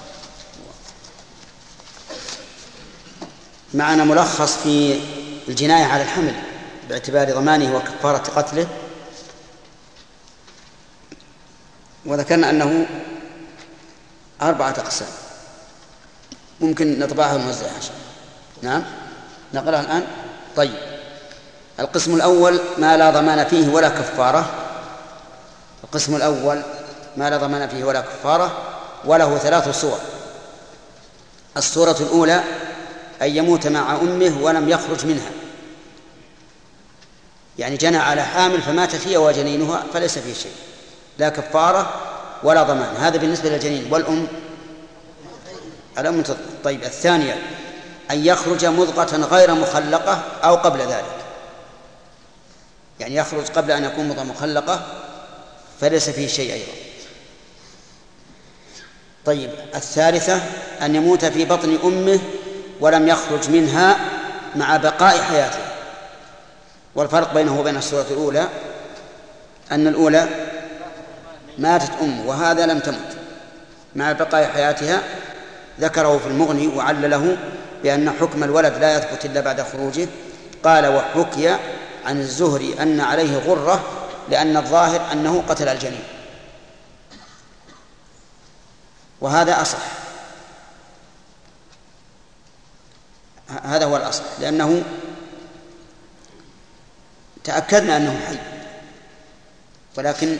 معنا ملخص في الجناية على الحمل باعتبار ضمانه وكفارة قتله. وذكرنا أنه أربعة أقسام، ممكن نطبعها ونوزعها عشان. نعم، نقرأها الآن. طيب، القسم الأول ما لا ضمان فيه ولا كفارة. القسم الأول ما لا ضمان فيه ولا كفارة، وله ثلاث صور. الصورة الأولى أن يموت مع أمه ولم يخرج منها، يعني جنى على حامل فماتت هي وجنينها فليس فيه شيء، لا كفارة ولا ضمان. هذا بالنسبة للجنين. والأم الأم تضمن. طيب، الثانية أن يخرج مضغة غير مخلقة أو قبل ذلك، يعني يخرج قبل أن يكون مضغة مخلقة فليس فيه شيء أيضا. طيب، الثالثة أن يموت في بطن أمه ولم يخرج منها مع بقاء حياته. والفرق بينه وبين الصورة الأولى أن الأولى ماتت أمه وهذا لم تمت مع بقاء حياتها. ذكره في المغني وعلله بأن حكم الولد لا يثبت إلا بعد خروجه. قال: وحكي عن الزهري أن عليه غرة لأن الظاهر أنه قتل الجنين، وهذا أصح. هذا هو الأصح، لأنه تأكدنا أنه حي، ولكن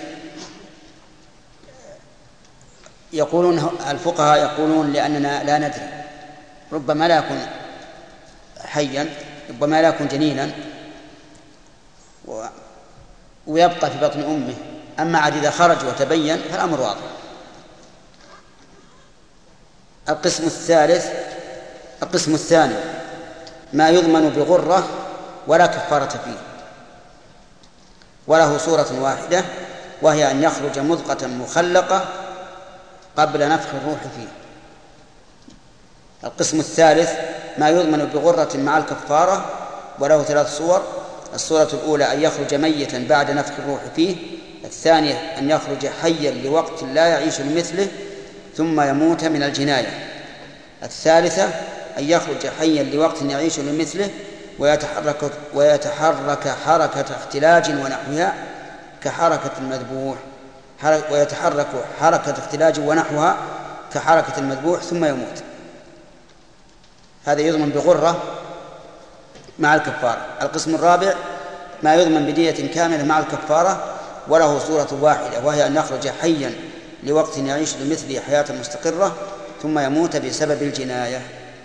يقولون الفقهاء يقولون لأننا لا ندري، ربما لا يكون حيا، ربما لا يكون جنينا ويبقى في بطن أمه. أما عاد إذا خرج وتبين فالأمر واضح. القسم الثالث القسم الثاني ما يضمن بغرة ولا كفارة فيه، وله صورة واحدة وهي أن يخرج مضغة مخلقة قبل نفخ الروح فيه. القسم الثالث ما يضمن بغرة مع الكفارة وله ثلاث صور. الصورة الأولى أن يخرج ميتا بعد نفخ الروح فيه. الثانية أن يخرج حيا لوقت لا يعيش لمثله ثم يموت من الجناية. الثالثة أن يخرج حيا لوقت يعيش لمثله ويتحرك, ويتحرك حركة اختلاج ونحوها كحركة المذبوح ويتحرك حركة اختلاج ونحوها كحركة المذبوح ثم يموت. هذا يضمن بغرة مع الكفارة. القسم الرابع ما يضمن بدية كاملة مع الكفارة وله صورة واحدة وهي أن يخرج حيا لوقت يعيش بمثله حياة مستقرة ثم يموت بسبب الجناية.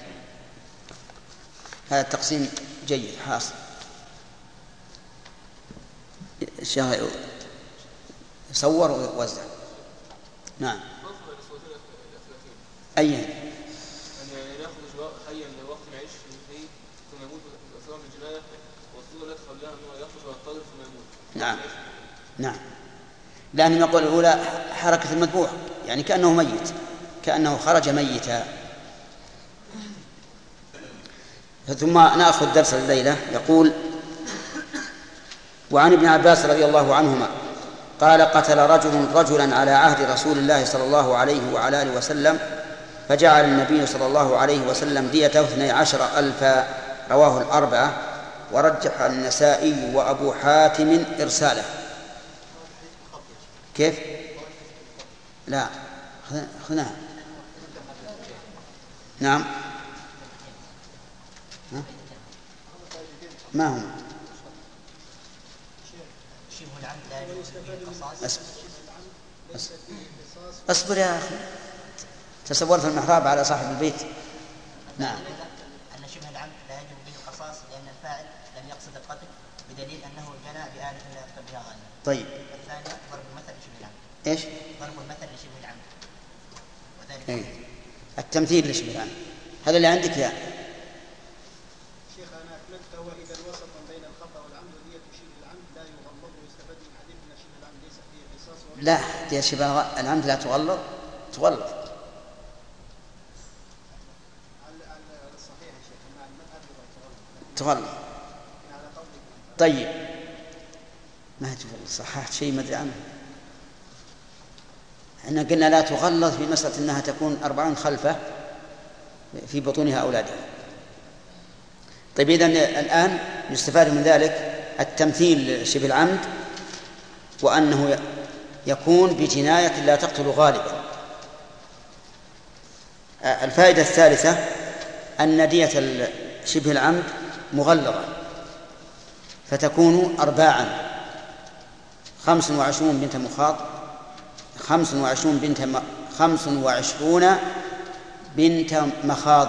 هذا التقسيم جيد حاصل. الشيخ يصور ويوزع. نعم. أي يعني يأخذ حيا لوقت يعيش فيه ثم يموت بسبب الجناية، والصورة لا تخليها أنه يخرج ويضطر ثم يموت. نعم نعم، لأن نقول الأولى حركة المذبوح يعني كأنه ميت، كأنه خرج ميتا. ثم نأخذ درس الليلة. يقول: وعن ابن عباس رضي الله عنهما قال: قتل رجل رجلا على عهد رسول الله صلى الله عليه وعلى آله وسلم، فجعل النبي صلى الله عليه وسلم ديته اثني عشر ألفا. رواه الأربعة، ورجح النسائي وأبو حاتم إرساله. كيف؟ لا خناه. نعم. ما هم؟ اصبر يا أخي، تصورت المحراب على صاحب البيت. نعم. أن شبه العمد لا يجب به القصاص لأن الفاعل لم يقصد القتل، بدليل أنه جنى بآلة لا يقتل بها غالبا. طيب. الثانية ضرب المثل لشبه العمد. إيش؟ ضرب المثل لشبه العمد. وذلك إيه؟ التمثيل لشبه العمد هذا اللي عندك يا شيخ. أنا أكملت: هو إذا وسط بين الخطأ والعمد ودية شبه العمد لا يغلظ، ويستفاد من حديث أن شبه العمد ليس فيه قصاص. لا، دية شبه العمد لا تغلظ. تغلظ. تغلظ. طيب، ما صححت شيء ما ادري عنه. احنا قلنا لا تغلظ في مسألة انها تكون أربعون خلفه في بطونها اولادها. طيب، اذن الان يستفاد من ذلك التمثيل شبه العمد، وانه يكون بجناية لا تقتل غالبا. الفائدة الثالثة أن دية شبه العمد مغلظة، فتكون أرباعا: خمس وعشرون بنت مخاض، خمس وعشرون بنت م... خمس وعشرون بنت مخاض،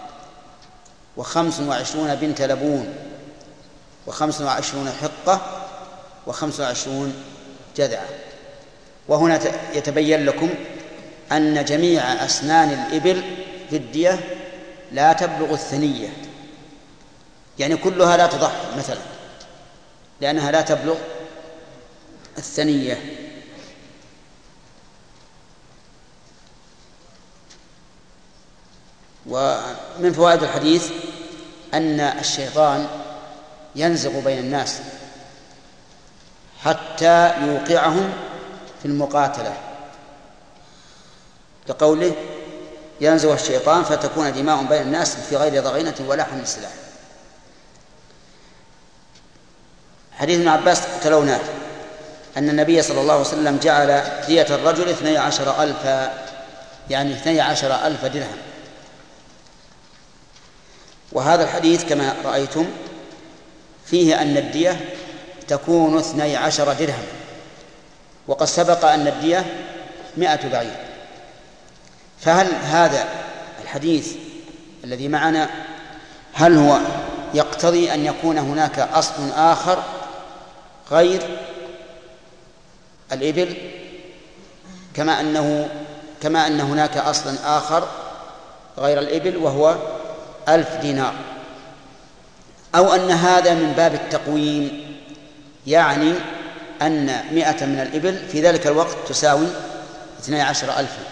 وخمس وعشرون بنت لبون، وخمس وعشرون حقة، وخمس وعشرون جذعة. وهنا يتبين لكم أن جميع أسنان الإبل في الدية لا تبلغ الثنية، يعني كلها لا تضحي مثلا لأنها لا تبلغ الثنية. ومن فوائد الحديث أن الشيطان ينزغ بين الناس حتى يوقعهم في المقاتلة، لقوله: ينزغ الشيطان فتكون دماء بين الناس في غير ضغينة ولا حمل سلاح. حديث ابن عباس تلوناه أن النبي صلى الله عليه وسلم جعل دية الرجل اثني عشر ألفا، يعني اثني عشر ألف درهم. وهذا الحديث كما رأيتم فيه أن الدية تكون اثني عشر درهم، وقد سبق أن الدية مئة بعير. فهل هذا الحديث الذي معنا هل هو يقتضي أن يكون هناك أصل آخر غير الإبل، كما أنه كما أن هناك أصلا آخر غير الإبل وهو ألف دينار، أو أن هذا من باب التقويم، يعني أن مئة من الإبل في ذلك الوقت تساوي اثني عشر ألفا؟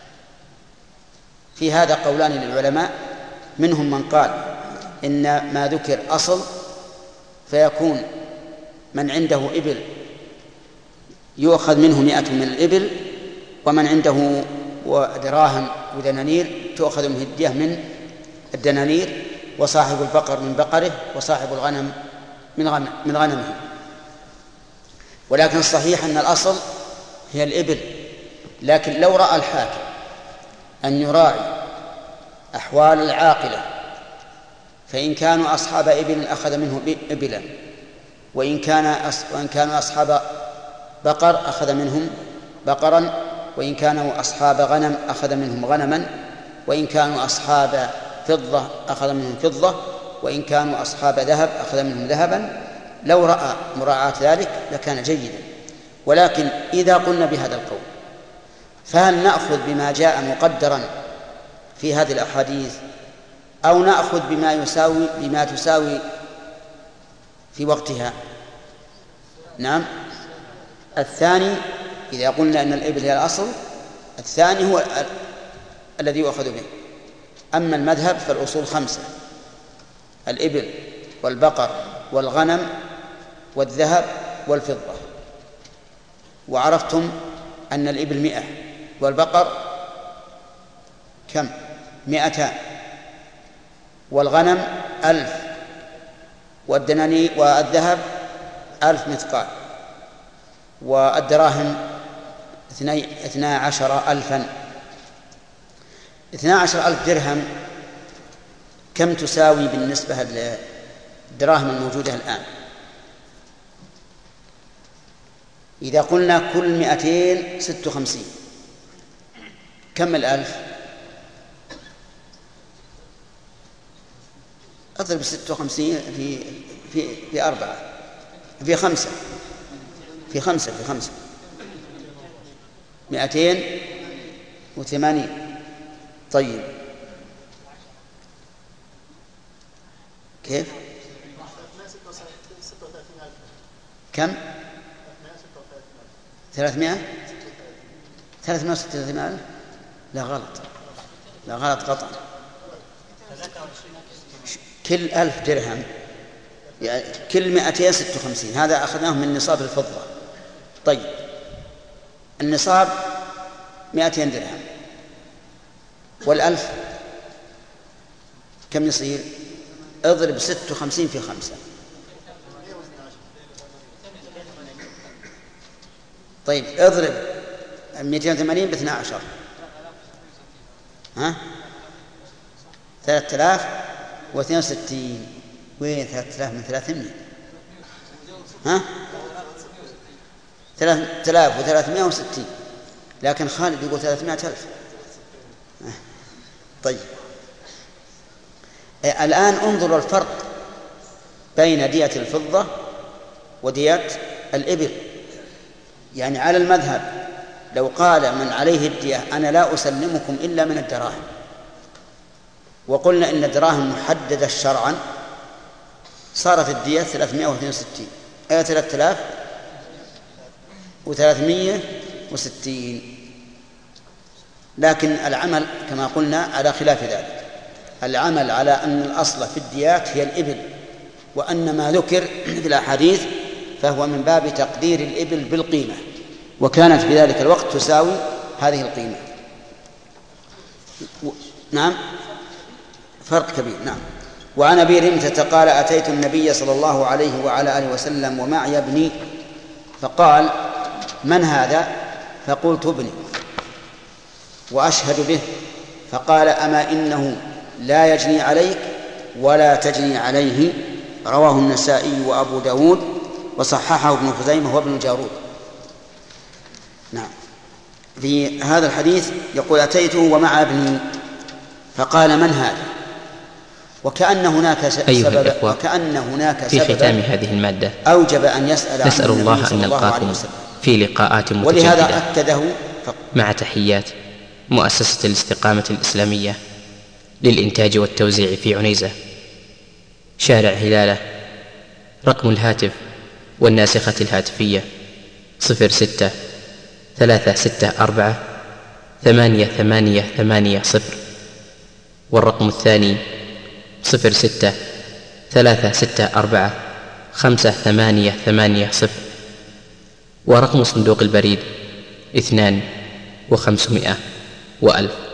في هذا قولان للعلماء، منهم من قال إن ما ذكر أصل، فيكون من عنده إبل يؤخذ منه مئة من الإبل، ومن عنده دراهم ودنانير تؤخذ منه الدية من الدنانير، وصاحب البقر من بقره، وصاحب الغنم من غنم من غنمه. ولكن الصحيح أن الأصل هي الإبل. لكن لو رأى الحاكم أن يراعي أحوال العاقلة، فإن كانوا أصحاب إبل أخذ منه إبلا، وإن كان وإن كانوا أصحاب بقر أخذ منهم بقرا، وإن كانوا أصحاب غنم أخذ منهم غنما، وإن كانوا أصحاب فضة أخذ منهم فضة، وإن كانوا أصحاب ذهب أخذ منهم ذهبا. لو رأى مراعاة ذلك لكان جيدا. ولكن إذا قلنا بهذا القول فهل نأخذ بما جاء مقدرا في هذه الأحاديث أو نأخذ بما يساوي بما تساوي في وقتها؟ نعم، الثاني. إذا قلنا أن الإبل هي الأصل، الثاني هو ال... الذي يؤخذ به. أما المذهب فالأصول خمسة: الإبل والبقر والغنم والذهب والفضة. وعرفتم أن الإبل مئة والبقر كم؟ مئتان، والغنم ألف، والدناني والذهب ألف مثقال، والدراهم اثنى عشر ألفا. اثنى عشر ألف درهم كم تساوي بالنسبة للدراهم الموجودة الآن؟ إذا قلنا كل مئتين ست وخمسين، كم الألف؟ أضرب ست وخمسين في في في أربعة في خمسة في خمسة في خمسة مئتين وثمانين. طيب كيف؟ كم؟ ثلاثمائة ثلاثمائة وستة وثلاثين ألف؟ لا غلط، لا غلط قطعا. كل ألف درهم يعني كل مئتين ست وخمسين، هذا أخذناه من نصاب الفضة. طيب النصاب مئتين درهم، والألف كم يصير؟ اضرب ست وخمسين في خمسة. طيب اضرب مئتين وثمانين باثنى عشر، ها ثلاثة آلاف واثنين وستين. وين ثلاثة آلاف من ثلاثمائة؟ ها ثلاثة آلاف وثلاثمائة وستين، لكن خالد يقول ثلاثمائة ألف. طيب الآن انظروا الفرق بين دية الفضة ودية الإبل. يعني على المذهب لو قال من عليه الدية أنا لا أسلمكم إلا من الدراهم، وقلنا إن الدراهم محددة شرعا، صارت الدية ثلاثمائة واثنين وستين أي ثلاثة آلاف وثلاثمائة وستين. لكن العمل كما قلنا على خلاف ذلك، العمل على أن الأصل في الديات هي الإبل، وأن ما ذكر في الأحاديث فهو من باب تقدير الإبل بالقيمة، وكانت في ذلك الوقت تساوي هذه القيمة. و... نعم فرق كبير. نعم. وعن أبي رمثة قال أتيت النبي صلى الله عليه وعلى آله وسلم ومعي ابني فقال من هذا؟ فقلت ابني وأشهد به. فقال أما إنه لا يجني عليك ولا تجني عليه. رواه النسائي وأبو داود وصححه ابن خزيمة وابن الجارود. نعم. في هذا الحديث يقول أتيته ومع ابني فقال من هذا؟ وكأن هناك سبب وكأن هناك في ختام هذه المادة أوجب أن يسأل. نسأل الله أن نلقاكم في لقاءات متجددة، ولهذا أكده مع تحيات مؤسسة الاستقامة الإسلامية للإنتاج والتوزيع في عنيزة، شارع هلالة. رقم الهاتف والناسخة الهاتفية صفر ستة ثلاثة ستة أربعة ثمانية ثمانية ثمانية صفر، والرقم الثاني صفر ستة ثلاثة ستة أربعة خمسة ثمانية ثمانية صفر، ورقم صندوق البريد اثنان وخمسمائة وألف.